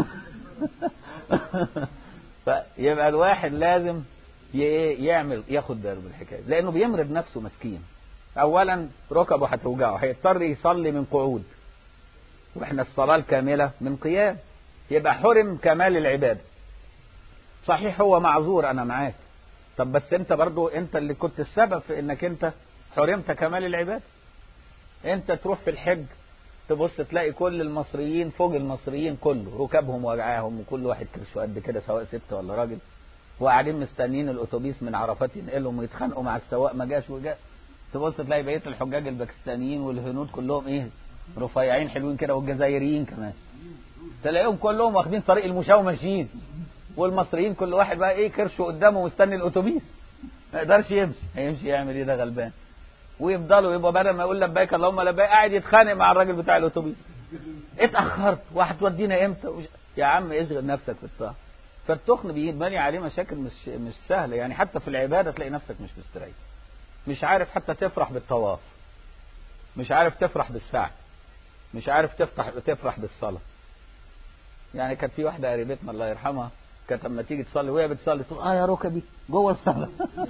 فيبقى الواحد لازم يعمل ياخد باله بالحكايه، لانه بيمرض نفسه مسكين. اولا ركبه هتوجعه، هيضطر يصلي من قعود، واحنا الصلاه الكامله من قيام، يبقى حرم كمال العباده. صحيح هو معذور، انا معاك، طب بس انت برضو انت اللي كنت السبب في انك انت حرمت كمال العباده. انت تروح في الحج تبص تلاقي كل المصريين فوق المصريين كله ركبهم وجعاهم، وكل واحد كرشه قد كده سواء ست ولا راجل، وقاعدين مستنيين الاتوبيس من عرفات ينقلهم ويتخانقوا مع السواق ما جاش وجاء. تبص تلاقي بقيه الحجاج الباكستانيين والهنود كلهم ايه، رفيعين حلوين كده، والجزائريين كمان تلاقيهم كلهم واخدين طريق المشاة وماشيين، والمصريين كل واحد بقى ايه كرشه قدامه مستني الاتوبيس، ما يقدرش يمشي، هيمشي يعمل ايه ده غلبان؟ ويفضلوا يبقى بدل ما يقول لبيك اللهم لبيك قاعد يتخانق مع الراجل بتاع الاتوبيس، اتاخرت وهتودينا امتى يا عم اشغل نفسك في الطاعه. فالتخن بيبني عليه مشاكل مش سهله، يعني حتى في العباده تلاقي نفسك مش مستريح، مش عارف حتى تفرح بالطواف، مش عارف تفرح بالسعي، مش عارف تفرح بالصلاه. يعني كانت في واحده قريبتنا الله يرحمها، كانت لما تيجي تصلي وهي بتصلي تقول يا ركبي جوه الصلاه.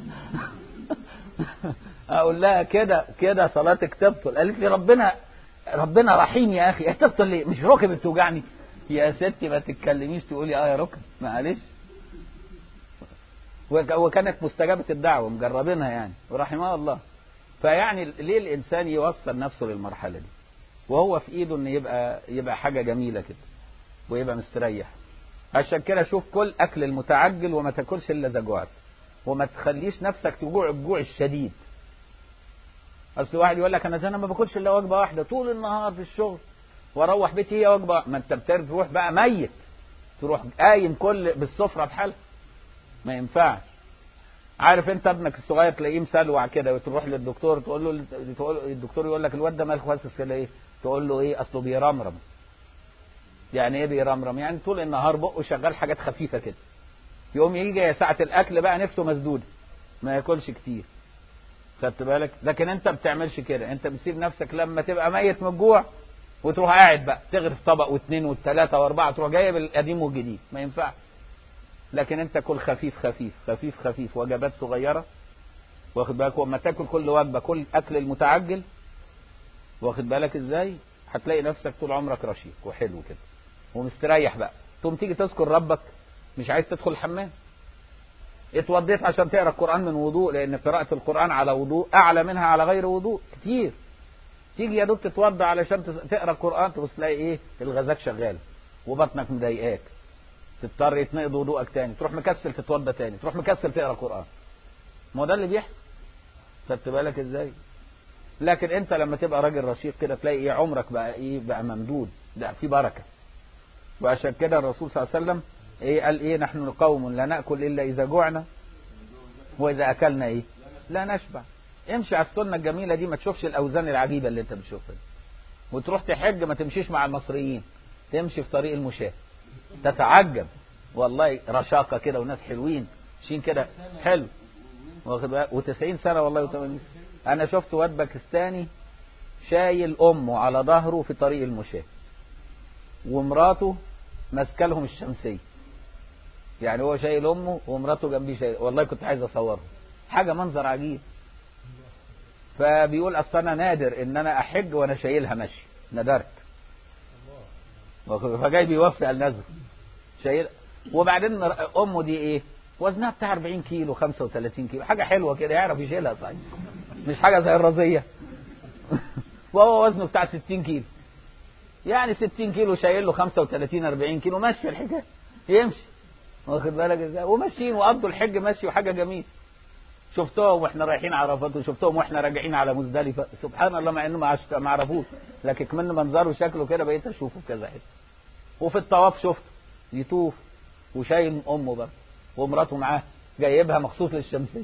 اقول لها كده صلاتك تبطل. قالت لي ربنا رحيم يا اخي، هتبطل ليه؟ مش ركبي بتوجعني يا ستي، ما تتكلميش تقولي يا ركب، معلش. وكانت مستجابة الدعوة مجربينها يعني، ورحمها الله. فيعني ليه الانسان يوصل نفسه للمرحلة دي وهو في ايده ان يبقى حاجة جميلة كده ويبقى مستريح؟ عشان كده شوف كل اكل المتعجل وما تاكلش الا اذا جوعت، وما تخليش نفسك تجوع الجوع الشديد. اصل واحد يقول لك انا ما باكلش الا وجبه واحده طول النهار في الشغل، واروح بيتي هي وجبه. ما انت بتروح بقى ميت، تروح قايم كل بالسفره بحالها، ما ينفعش. عارف انت ابنك الصغير تلاقيه مسلوع كده وتروح للدكتور تقول له الدكتور يقول لك الواد ده ماله خاسس كده ايه؟ تقول له ايه؟ اصله بيرمرم. يعني ايه بيرمرم؟ يعني طول النهار بقه شغال حاجات خفيفه كده، يقوم يجي ساعه الاكل بقى نفسه مسدوده ما ياكلش كتير. خدت بالك؟ لكن انت بتعملش كده، انت بتسيب نفسك لما تبقى ميت من الجوع وتروح قاعد بقى تغرف طبق واثنين والثلاثه واربعه، تروح جايب القديم والجديد. ما ينفعش. لكن انت كل خفيف خفيف خفيف خفيف، وجبات صغيره، واخد بالك؟ واما تاكل كل وجبه كل اكل المتعجل، واخد بالك ازاي؟ هتلاقي نفسك طول عمرك رشيق وحلو كده ومستريح بقى. تقوم تيجي تذكر ربك مش عايز تدخل الحمام، اتوضيت عشان تقرا القران من وضوء، لان قراءه القران على وضوء اعلى منها على غير وضوء كتير. تيجي يا دوب تتوضى علشان تقرا القران، تبص تلاقي ايه؟ الغازات شغاله وبطنك مضايقاك، تضطر يتنقض وضوءك تاني، تروح مكسل تتوضى تاني، تروح مكسل تقرا قران. ما هو ده اللي بيحصل. خدت بالك ازاي؟ لكن انت لما تبقى راجل رشيق كده تلاقي ايه؟ عمرك بقى ايه؟ بقى ممدود، ده في بركه. وعشان كده الرسول صلى الله عليه وسلم ايه قال؟ ايه؟ نحن قوم لا ناكل الا اذا جوعنا واذا اكلنا ايه؟ لا نشبع. امشي على السنه الجميله دي، ما تشوفش الاوزان العجيبه اللي انت بتشوفها دي. وتروح تحج ما تمشيش مع المصريين، تمشي في طريق المشاة، تتعجب والله. رشاقه كده وناس حلوين ماشيين كده حلو، واخد بالك؟ و90 سنه والله و80. انا شفت واد باكستاني شايل امه على ظهره في طريق المشاة، ومراته ماسكه لهم الشمسيه. يعني هو شايل امه ومراته جنبيه شايل. والله كنت عايز اصوره، حاجه منظر عجيب. فبيقول اصل انا نادر ان انا احج وانا شايلها ماشي، ندرت. فجاي بيوفي النذر شايل. وبعدين امه دي ايه؟ وزنها بتاع 40 كيلو 35 كيلو، حاجه حلوه كده يعرف يشيلها. طيب مش حاجه زي الرزيه. وهو وزنه بتاع 60 كيلو، يعني 60 كيلو شايل له 35 40 كيلو، ماشي الحكايه يمشي. واخد بالك ازاي؟ وماشيين وقضوا الحج ماشي، وحاجه جميله. شفتهم واحنا رايحين عرفات، وشفتهم واحنا راجعين على مزدلفه. سبحان الله، مع انه ما عرفوش، لكن كمان منظره وشكله كده بقيت اشوفه في كذا حته. وفي الطواف شفته يطوف وشايل امه بقى، ومراته معاه جايبها مخصوص للشمسيه.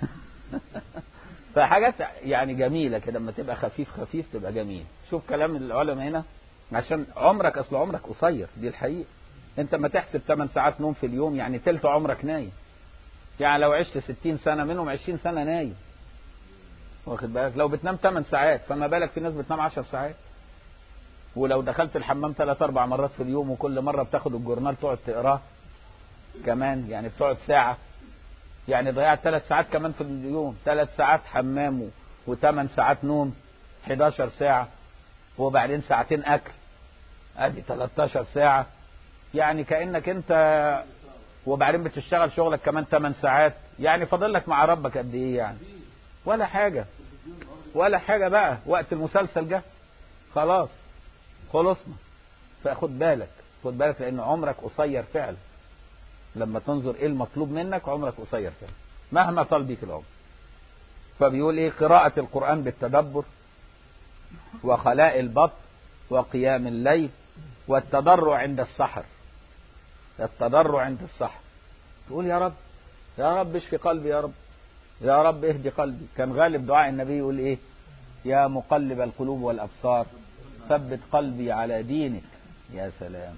فحاجات يعني جميله كده، لما تبقى خفيف خفيف تبقى جميل. شوف كلام العلماء هنا، عشان عمرك، اصل عمرك قصير دي الحقيقه. انت ما تحسب 8 ساعات نوم في اليوم، يعني تلت عمرك نايم. يعني لو عشت 60 سنه منهم 20 سنه نايم، واخد بالك؟ لو بتنام 8 ساعات فما بالك في ناس بتنام 10 ساعات. ولو دخلت الحمام 3 4 مرات في اليوم، وكل مره بتاخد الجورنال تقعد تقراه كمان، يعني بتقعد ساعه، يعني ضيعت 3 ساعات كمان في اليوم. 3 ساعات حمام و8 ساعات نوم، 11 ساعه، وبعدين ساعتين اكل، ادي 13 ساعه. يعني كانك انت، وبعدين بتشتغل شغلك كمان 8 ساعات، يعني فاضل لك مع ربك قد ايه يعني؟ ولا حاجه، ولا حاجه. بقى وقت المسلسل جه خلاص، خلصنا. فخد بالك، خد بالك، لان عمرك قصير فعلا. لما تنظر ايه المطلوب منك، عمرك قصير فعلا مهما طال بيك العمر. فبيقول ايه؟ قراءة القرآن بالتدبر، وخلاء البطن، وقيام الليل، والتضرع عند السحر. التضرع عند السحر، تقول يا رب، يا رب اشفي قلبي، يا رب، يا رب اهدي قلبي. كان غالب دعاء النبي يقول ايه؟ يا مقلب القلوب والابصار ثبت قلبي على دينك. يا سلام.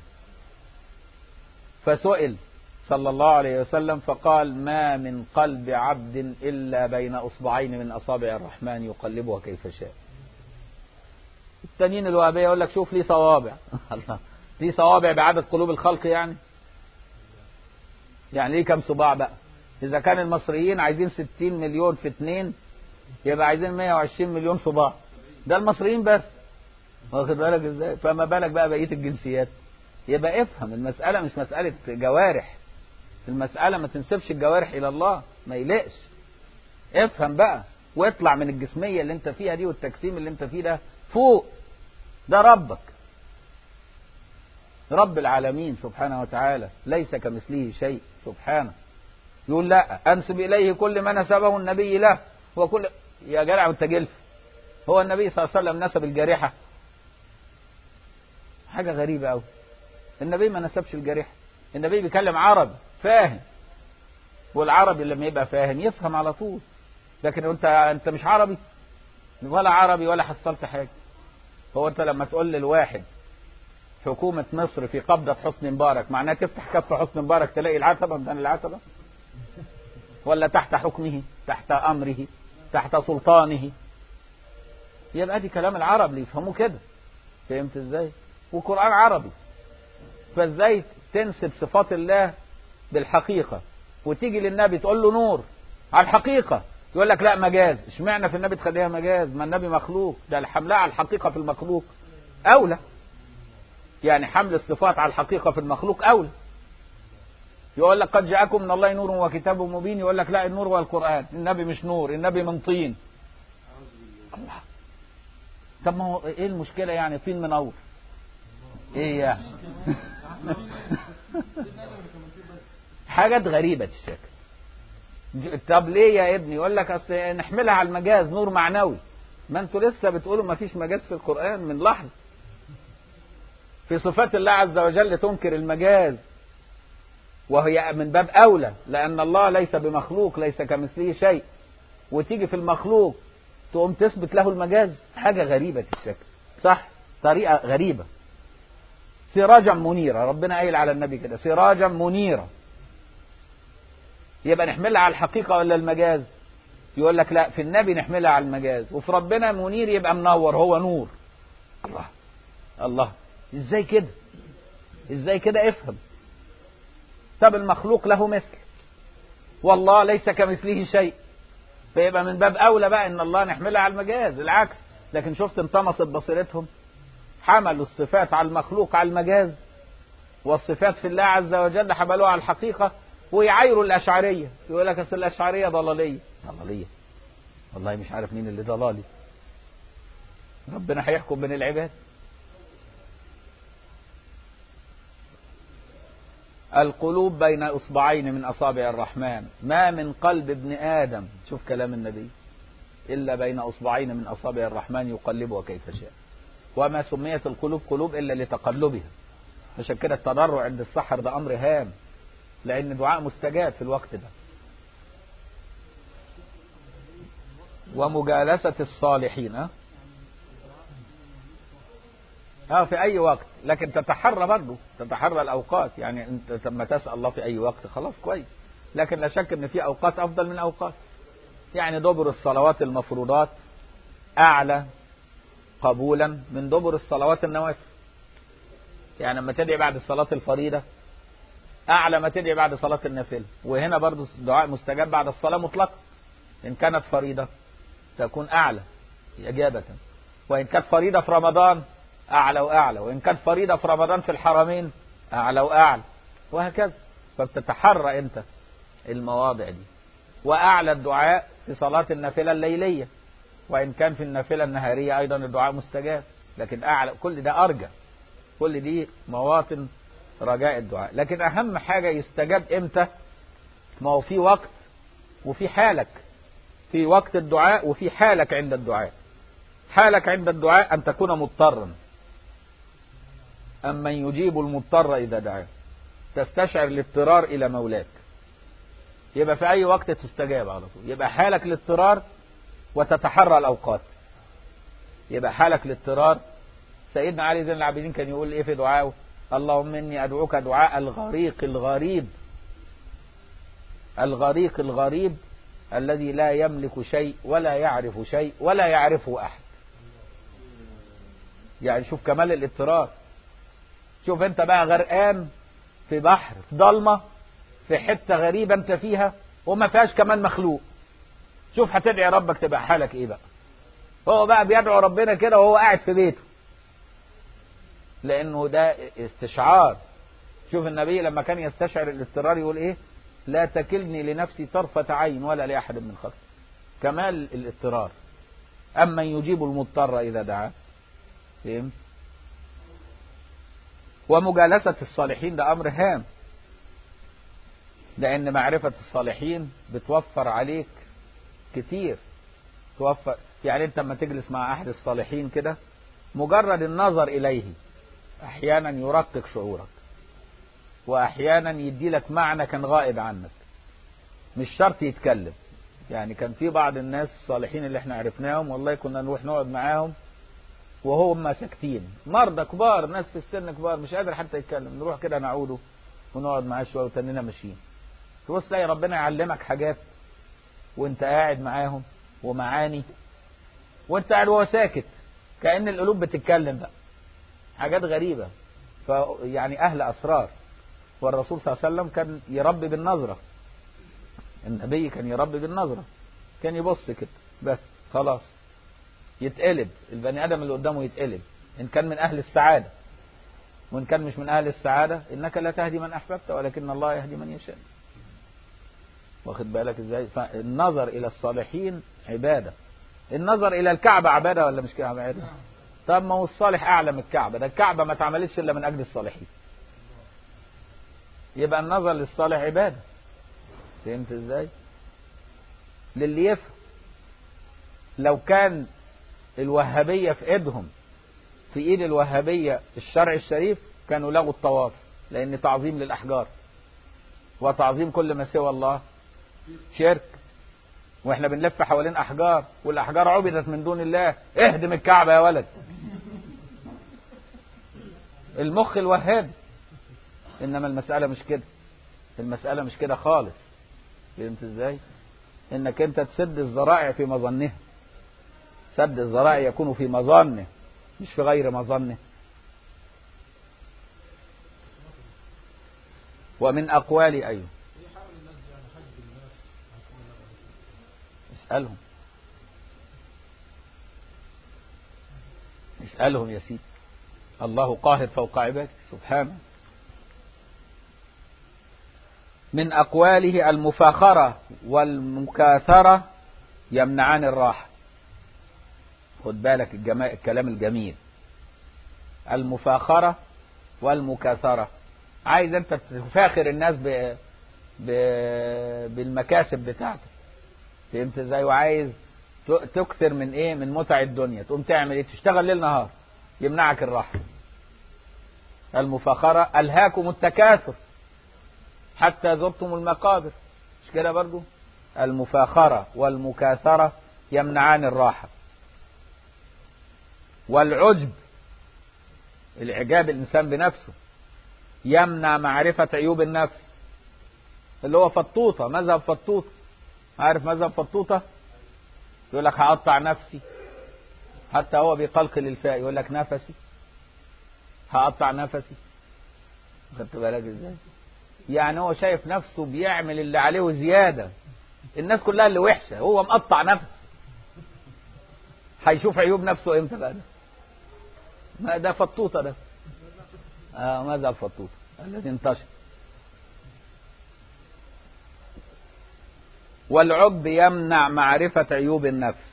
فسئل صلى الله عليه وسلم فقال: ما من قلب عبد إلا بين أصبعين من أصابع الرحمن يقلبها كيف شاء. التانيين الوهابية يقول لك شوف لي صوابع. الله، ليه صوابع بعدد قلوب الخلق يعني؟ يعني ليه كم صباع بقى؟ إذا كان المصريين عايزين 60 مليون في 2 يبقى عايزين 120 مليون صباع. ده المصريين بس، واخد بالك ازاي؟ فما بالك بقى بقية الجنسيات. يبقى افهم المسألة مش مسألة جوارح، المسألة ما تنسبش الجوارح إلى الله، ما يلقش. افهم بقى واطلع من الجسمية اللي انت فيها دي والتجسيم اللي انت فيه ده فوق. ده ربك. رب العالمين سبحانه وتعالى ليس كمثله شيء سبحانه. يقول لا أنسب إليه كل ما نسبه النبي له وكل. يا جدع أنت جلف، هو النبي صلى الله عليه وسلم نسب الجارحة؟ حاجة غريبة أوي. النبي ما نسبش الجارحة، النبي بيكلم عربي فاهم، والعربي لما يبقى فاهم يفهم على طول. لكن انت مش عربي ولا عربي ولا حصلت حاجة. هو انت لما تقول للواحد حكومة مصر في قبضة حسني مبارك معناه تفتح كف حسني مبارك تلاقي العتبة مكان العتبة؟ ولا تحت حكمه، تحت أمره، تحت سلطانه؟ يبقى دي كلام العرب اللي يفهموه كده. فهمت ازاي؟ والقرآن عربي، فازاي تنسب صفات الله بالحقيقة وتيجي للنبي تقول له نور على الحقيقة يقول لك لا مجاز؟ اشمعنى في النبي تخليها مجاز؟ ما النبي مخلوق، ده الحملة على الحقيقة في المخلوق أولى. يعني حمل الصفات على الحقيقة في المخلوق أولى. يقول لك قد جاءكم من الله نور وكتاب مبين، يقول لك لا النور هو القرآن، النبي مش نور، النبي من طين. الله، طب ما هو ايه المشكلة يعني؟ طين منور ايه يعني؟ حاجات غريبة الشكل. طب ليه يا ابني؟ يقول لك اصل نحملها على المجاز، نور معنوي. ما انتوا لسه بتقولوا ما فيش مجاز في القرآن من لحظة. في صفات الله عز وجل تنكر المجاز، وهي من باب أولى لأن الله ليس بمخلوق، ليس كمثله شيء، وتيجي في المخلوق تقوم تثبت له المجاز. حاجة غريبة الشكل، صح؟ طريقة غريبة. سراجا منيرا، ربنا قايل على النبي كده سراجا منيرا. يبقى نحملها على الحقيقة ولا المجاز؟ يقول لك لا في النبي نحملها على المجاز، وفي ربنا منير يبقى منور، هو نور. الله الله، ازاي كده؟ ازاي كده؟ افهم. طب المخلوق له مثل والله ليس كمثله شيء، فيبقى من باب أولى بقى إن الله نحملها على المجاز. العكس. لكن شفت انطمست بصيرتهم، حملوا الصفات على المخلوق على المجاز، والصفات في الله عز وجل حملوها على الحقيقة، ويعايروا الأشعرية. يقول لك أصل الأشعرية ضلالية. ضلالية؟ والله مش عارف مين اللي ضلالي. ربنا هيحكم بين العباد. القلوب بين أصبعين من أصابع الرحمن، ما من قلب ابن آدم، شوف كلام النبي، إلا بين أصبعين من أصابع الرحمن يقلبها كيف شاء. وما سميت القلوب قلوب إلا لتقلبها. عشان كده التضرع عند السحر ده أمر هام، لأن دعاء مستجاب في الوقت ده. ومجالسة الصالحين في أي وقت، لكن تتحرى برضه، تتحرى الأوقات. يعني أنت لما تسأل الله في أي وقت خلاص كويس، لكن لا شك أن في أوقات أفضل من أوقات. يعني دبر الصلوات المفروضات أعلى قبولا من دبر الصلوات النوافل. يعني لما تدعي بعد الصلاة الفريضة أعلى ما تدعي بعد صلاة النافلة. وهنا برضه دعاء مستجاب بعد الصلاة مطلقا، إن كانت فريضة تكون أعلى إجابة، وإن كانت فريضة في رمضان أعلى وأعلى، وإن كانت فريضة في رمضان في الحرمين أعلى وأعلى، وهكذا. فبتتحرى أنت المواضع دي. وأعلى الدعاء في صلاة النافلة الليلية، وإن كان في النافلة النهارية أيضا الدعاء مستجاب، لكن أعلى كل ده أرجى. كل دي مواطن رجاء الدعاء. لكن أهم حاجة يستجاب إمتى؟ ما هو في وقت وفي حالك، في وقت الدعاء وفي حالك عند الدعاء. حالك عند الدعاء أن تكون مضطرا، أمن يجيب المضطر إذا دعاه، تستشعر الاضطرار إلى مولاك، يبقى في أي وقت تستجاب على طول. يبقى حالك الاضطرار وتتحرى الأوقات. يبقى حالك الاضطرار. سيدنا علي زين العابدين كان يقول إيه في دعائه؟ اللهم إني أدعوك دعاء الغريق الغريب، الغريق الغريب الذي لا يملك شيء ولا يعرف شيء ولا يعرفه أحد. يعني شوف كمال الاضطرار. شوف انت بقى غرقان في بحر في ضلمة في حتة غريبة انت فيها وما فيهاش كمان مخلوق، شوف هتدعي ربك تبقى حالك ايه بقى. هو بقى بيدعو ربنا كده وهو قاعد في بيته، لانه ده استشعار. شوف النبي لما كان يستشعر الاضطرار يقول ايه؟ لا تكلني لنفسي طرفة عين ولا لأحد من خلقي. كمال الاضطرار. أما يجيب المضطر إذا دعاه. فهمت؟ ومجالسة الصالحين ده أمر هام، لأن معرفة الصالحين بتوفر عليك كتير. توفر يعني أنت لما تجلس مع أحد الصالحين كده، مجرد النظر إليه أحيانا يرقق شعورك، وأحيانا يدي لك معنى كان غائب عنك، مش شرط يتكلم. يعني كان في بعض الناس الصالحين اللي احنا عرفناهم والله كنا نروح نقعد معاهم وهم ساكتين، مرضى كبار، ناس في السن كبار، مش قادر حتى يتكلم، نروح كده نعوده ونقعد معاه شويه وتننا ماشيين. تبص تلاقي ربنا يعلمك حاجات وانت قاعد معاهم، ومعاني وانت قاعد وهو ساكت، كأن القلوب بتتكلم بقى، حاجات غريبة. يعني أهل أسرار. والرسول صلى الله عليه وسلم كان يربي بالنظرة، النبي كان يربي بالنظرة، كان يبص كده بس خلاص يتقلب البني آدم اللي قدامه، يتقلب إن كان من أهل السعادة، وإن كان مش من أهل السعادة إنك لا تهدي من أحببت ولكن الله يهدي من يشاء. واخد بالك إزاي؟ فالنظر إلى الصالحين عبادة. النظر إلى الكعبة عبادة ولا مش كده عبادة؟ طب ما هو الصالح أعلى من الكعبة، ده الكعبة ما اتعملتش إلا من أجل الصالحين، يبقى النظر للصالح عبادة. فهمت إزاي؟ للي يفهم. لو كان الوهابية في إيدهم، في إيد الوهابية الشرع الشريف، كانوا لغوا الطواف، لأن تعظيم للأحجار وتعظيم كل ما سوى الله شرك، واحنا بنلف حوالين أحجار، والأحجار عبدت من دون الله. اهدم الكعبة يا ولد. المخ الوهابي. إنما المسألة مش كده، المسألة مش كده خالص. فهمت إزاي؟ إنك أنت تسد الذرائع في مظنها. سد الذرائع يكون في مظنه مش في غير مظنه. ومن أقوالي أيوه اسألهم، اسألهم يا سيدي. الله قاهر فوق عباده سبحانه. من أقواله المفاخرة والمكاثرة يمنعان الراحة. خد بالك الكلام الجميل. المفاخرة والمكاثرة، عايز انت تفاخر الناس بالمكاسب بتاعتك. فهمت ازاي؟ وعايز تكثر من ايه؟ من متع الدنيا. تقوم تعمل ايه؟ تشتغل ليل نهار، يمنعك الراحة. المفاخرة ألهاكم التكاثر حتى زرتم المقابر، مش كده برضو؟ المفاخرة والمكاثرة يمنعان الراحة. والعجب، الإعجاب الإنسان بنفسه، يمنع معرفة عيوب النفس، اللي هو فطوطة، مذهب فطوطة. عارف مذهب فطوطة؟ يقول لك هقطع نفسي، حتى هو بيقلقل الفاء يقول لك نفسي، هقطع نفسي. خدت بالك ازاي؟ يعني هو شايف نفسه بيعمل اللي عليه وزيادة، الناس كلها اللي وحشة، هو مقطع نفسه. هيشوف عيوب نفسه امتى بقى؟ ما ده فطوطة ده. ماذا الفطوطة الذي انتشر. والعجب يمنع معرفة عيوب النفس.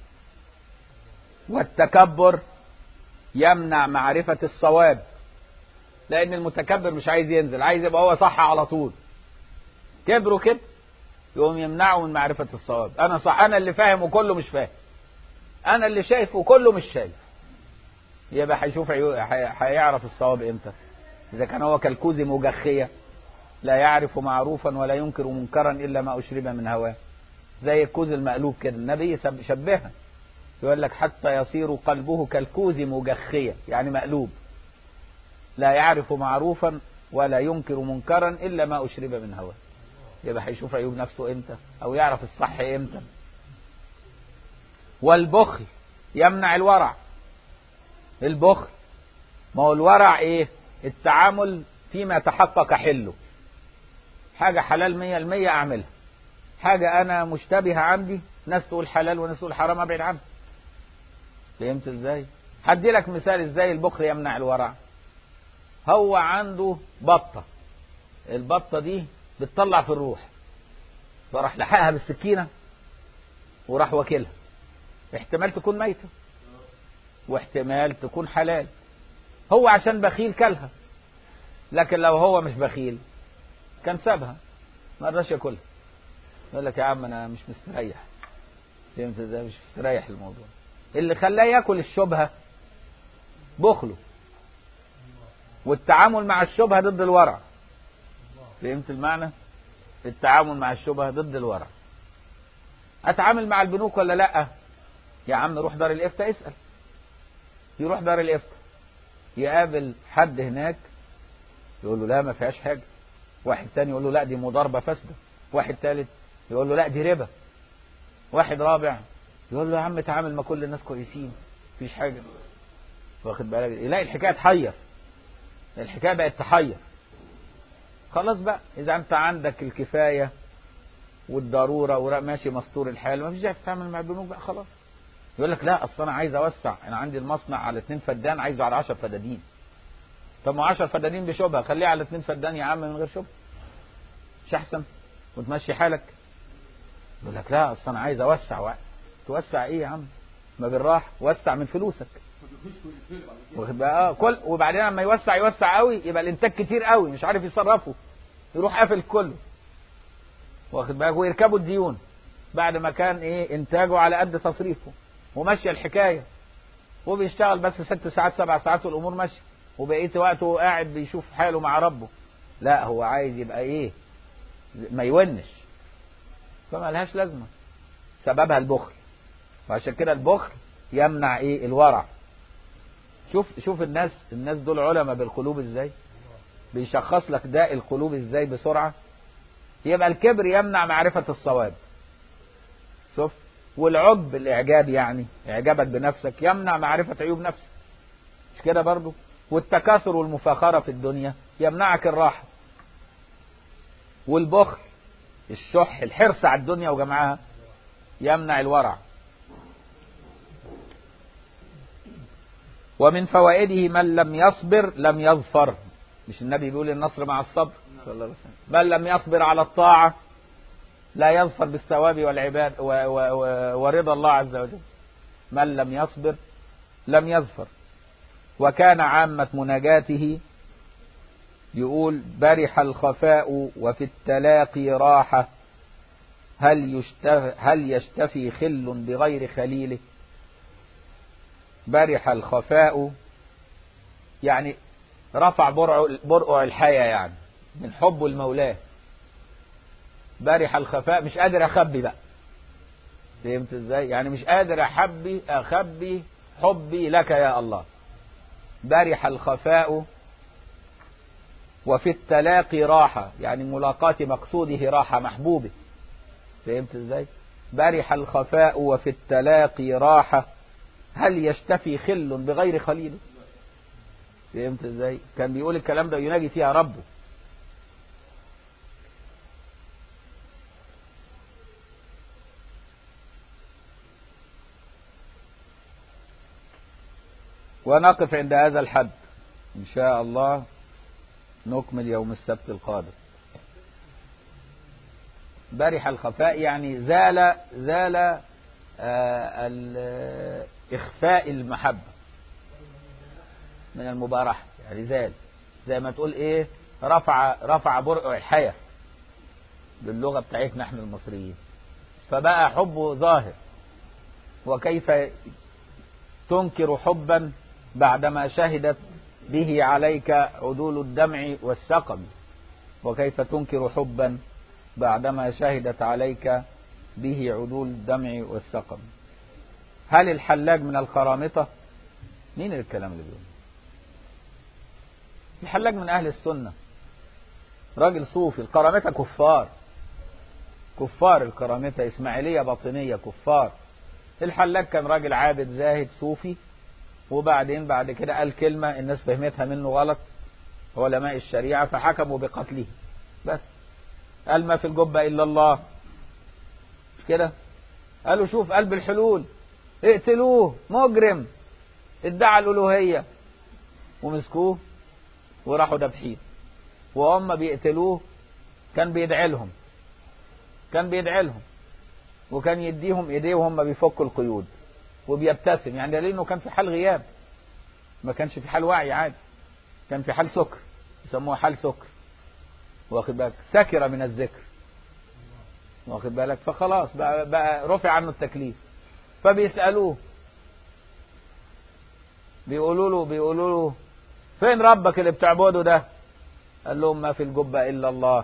والتكبر يمنع معرفة الصواب، لأن المتكبر مش عايز ينزل، عايز يبقى هو صح على طول. كبره كده يقوم يمنعه من معرفة الصواب. أنا صح، أنا اللي فاهم وكله مش فاهم، أنا اللي شايف وكله مش شايف. يبقى هيشوف هيعرف الصواب إمتى؟ إذا كان هو كالكوز مجخية لا يعرف معروفا ولا ينكر منكرا إلا ما أشرب من هواه. زي الكوز المقلوب كده، النبي شبهها، يقول لك حتى يصير قلبه كالكوز مجخية، يعني مقلوب، لا يعرف معروفا ولا ينكر منكرا إلا ما أشرب من هواه. يبقى هيشوف عيوب نفسه إمتى؟ أو يعرف الصح إمتى؟ والبخل يمنع الورع. البخل، ما هو الورع إيه؟ التعامل فيما تحقق حله. حاجة حلال 100% أعملها، حاجة أنا مشتبهة عندي، ناس تقول حلال وناس تقول حرام، أبعد عنها. فهمت إزاي؟ هدي لك مثال إزاي البخل يمنع الورع. هو عنده بطة، البطة دي بتطلع في الروح، فراح لحقها بالسكينة وراح واكلها. احتمال تكون ميتة واحتمال تكون حلال، هو عشان بخيل كلها لكن لو هو مش بخيل كان سابها ما رضاش ياكلها. يقول لك يا عم انا مش مستريح. فهمت ازاي؟ مش مستريح الموضوع. اللي خلاه ياكل الشبهه بخله والتعامل مع الشبهه ضد الورع. فهمت المعنى؟ التعامل مع الشبهه ضد الورع. اتعامل مع البنوك ولا لا؟ يا عم روح دار الافتاء اسال. يروح دار الافتاء يقابل حد هناك يقول له لا ما فيهاش حاجه. واحد تاني يقول له لا دي مضاربه فاسده. واحد ثالث يقول له لا دي ربا. واحد رابع يقول له يا عم تعامل مع كل الناس كويسين مفيش حاجه. واخد بالك؟ يلاقي الحكايه تحير. الحكايه بقت تحير. خلاص بقى اذا انت عندك الكفايه والضروره وماشي مستور الحال ما فيش داعي تتعامل مع البنوك بقى خلاص. يقول لك لا اصل انا عايز اوسع، انا عندي المصنع على 2 فدان عايزه على 10 فدادين. طب ما 10 فدادين بشبهه خليه على 2 فدان يا عم من غير شبهه. مش احسن؟ وتمشي حالك. يقول لك لا اصل انا عايز اوسع. توسع ايه يا عم؟ ما بالراحه وسع من فلوسك. واخد بقى كل وبعدين لما يوسع قوي يبقى الانتاج كتير قوي مش عارف يصرفه يروح قافل كله. واخد بالك؟ ويركبوا الديون بعد ما كان ايه انتاجه على قد تصريفه وماشيه الحكايه وبيشتغل بس 6 ساعات 7 ساعات والامور ماشيه وبقيت وقته قاعد بيشوف حاله مع ربه. لا هو عايز يبقى ايه ما يونش. فما لهاش لازمه. سببها البخل. وعشان كده البخل يمنع ايه الورع. شوف الناس دول علماء بالقلوب ازاي. بيشخص لك داء القلوب ازاي بسرعه. يبقى الكبر يمنع معرفه الصواب. شوف. والعجب الاعجاب يعني اعجابك بنفسك يمنع معرفه عيوب نفسك. مش كده برضو؟ والتكاثر والمفاخره في الدنيا يمنعك الراحه. والبخل الشح الحرص على الدنيا وجمعها يمنع الورع. ومن فوائده من لم يصبر لم يظفر. مش النبي بيقول النصر مع الصبر صلى الله عليه وسلم؟ من لم يصبر على الطاعة لا يظفر بالثواب والعباد ورضا الله عز وجل. من لم يصبر لم يظفر. وكان عامة مناجاته يقول برح الخفاء وفي التلاقي راحة هل يشتفي خل بغير خليله. برح الخفاء يعني رفع برقع الحياة يعني من حبه المولاه. برح الخفاء مش قادر اخبي بقى. فهمت ازاي؟ يعني مش قادر اخبي حبي لك يا الله. برح الخفاء وفي التلاقي راحة يعني ملاقاة مقصوده راحة محبوبه. فهمت ازاي؟ برح الخفاء وفي التلاقي راحة هل يشتفي خل بغير خليله. فهمت ازاي؟ كان بيقول الكلام ده يناجي فيها ربه. ونقف عند هذا الحد ان شاء الله. نكمل يوم السبت القادم. برح الخفاء يعني زال إخفاء المحبة من المبارحة. يعني زال زي ما تقول ايه رفع برقع الحياة باللغة بتاعتنا احنا المصريين. فبقى حبه ظاهر. وكيف تنكر حبا بعدما شهدت به عليك عدول الدمع والسقم. وكيف تنكر حبا بعدما شهدت عليك به عدول الدمع والسقم. هل الحلاج من القرامطة؟ مين الكلام اللي بيقول؟ الحلاج من أهل السنة راجل صوفي. القرامطة كفار القرامطة إسماعيلية باطنية كفار. الحلاج كان راجل عابد زاهد صوفي وبعدين بعد كده قال كلمة الناس فهمتها منه غلط علماء الشريعة فحكموا بقتله. بس قال ما في الجبة إلا الله. مش كده؟ قالوا شوف قلب الحلول اقتلوه مجرم ادعى الألوهية ومسكوه وراحوا دبحين. وهم بيقتلوه كان بيدعي لهم وكان يديهم ايديه وهم بيفكوا القيود وبيبتسم. يعني دليل انه كان في حال غياب ما كانش في حال وعي عادي. كان في حال سكر يسموها حال سكر، واخد بالك، سكر من الذكر، واخد بالك، فخلاص بقى رفع عنه التكليف. فبيسألوه بيقولوا له فين ربك اللي بتعبده ده؟ قال لهم ما في الجبة إلا الله.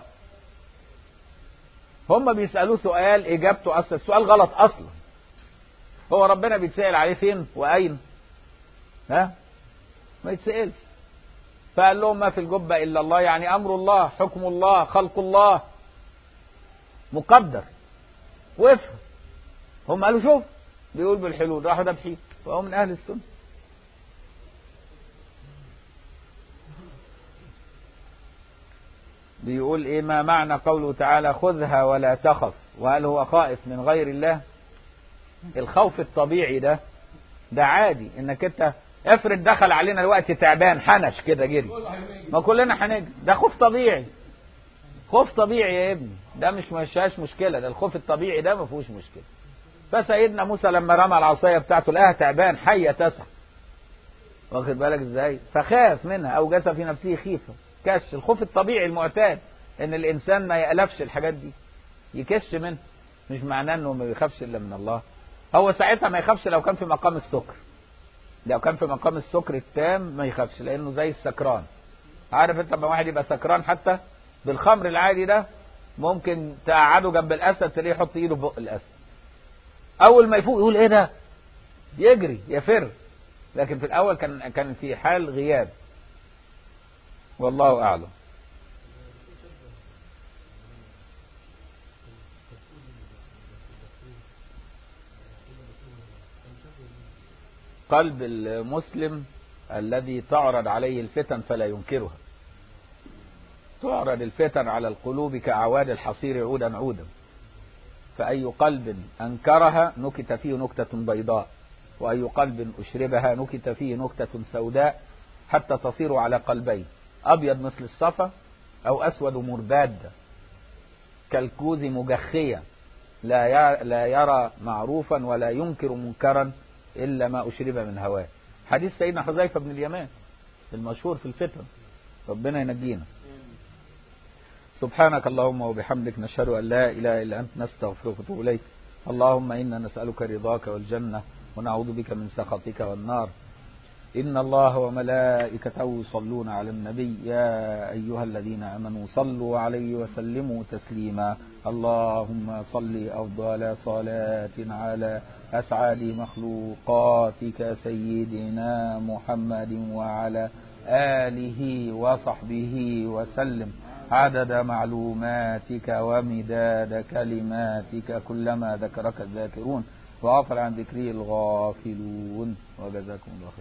هم بيسألوه سؤال إجابته أصلا السؤال غلط أصلا. هو ربنا بيتسأل عليه فين وأين؟ ها؟ ما يتسألش. فقال لهم ما في الجبة إلا الله، يعني أمر الله، حكم الله، خلق الله مقدر. وافهم. هم قالوا شوف بيقول بالحلول، راحوا دبحين، فهو من أهل السنة. بيقول ايه ما معنى قوله تعالى خذها ولا تخف، وهل هو خائف من غير الله؟ الخوف الطبيعي ده عادي، انك انت افرض دخل علينا الوقت تعبان حنش كده جري، ما كلنا هنجري، ده خوف طبيعي. خوف طبيعي يا ابني، ده مش فيهاش مشكله، ده الخوف الطبيعي ده ما فيهوش مشكله. فسيدنا موسى لما رمى العصايه بتاعته لقاها تعبان حيه تسعى، واخد بالك ازاي، فخاف منها، اوجس في نفسه خيفه، كش. الخوف الطبيعي المعتاد ان الانسان ما يألفش الحاجات دي، يكش منها، مش معناه انه ما يخافش الا من الله. هو ساعتها ما يخافش لو كان في مقام السكر، لو كان في مقام السكر التام ما يخافش، لانه زي السكران. عارف انت لما واحد يبقى سكران حتى بالخمر العادي ده، ممكن تقعده جنب الاسد تلاقيه يحط ايده في بق الاسد، اول ما يفوق يقول ايه ده، يجري يفر. لكن في الاول كان في حال غياب. والله اعلم. قلب المسلم الذي تعرض عليه الفتن فلا ينكرها. تعرض الفتن على القلوب كأعواد الحصير عودا عودا، فأي قلب أنكرها نكت فيه نكتة بيضاء، وأي قلب أشربها نكت فيه نكتة سوداء، حتى تصير على قلبين، أبيض مثل الصفا أو أسود مرباد كالكوز مجخية، لا يرى معروفا ولا ينكر منكرا إلا ما أشرب من هواه. حديث سيدنا حذيفة بن اليمان المشهور في الفتن. ربنا ينجينا. سبحانك اللهم وبحمدك، نشهد أن لا إله إلا أنت، نستغفرك ونتوب إليك. اللهم إنا نسألك رضاك والجنة، ونعوذ بك من سخطك والنار. إن الله وملائكته يصلون على النبي، يا أيها الذين آمنوا صلوا عليه وسلموا تسليما. اللهم صل أفضل صلاة على أسعد مخلوقاتك سيدنا محمد وعلى آله وصحبه وسلم، عدد معلوماتك ومداد كلماتك، كلما ذكرك الذاكرون وغفل عن ذكره الغافلون. وجزاكم الله خير.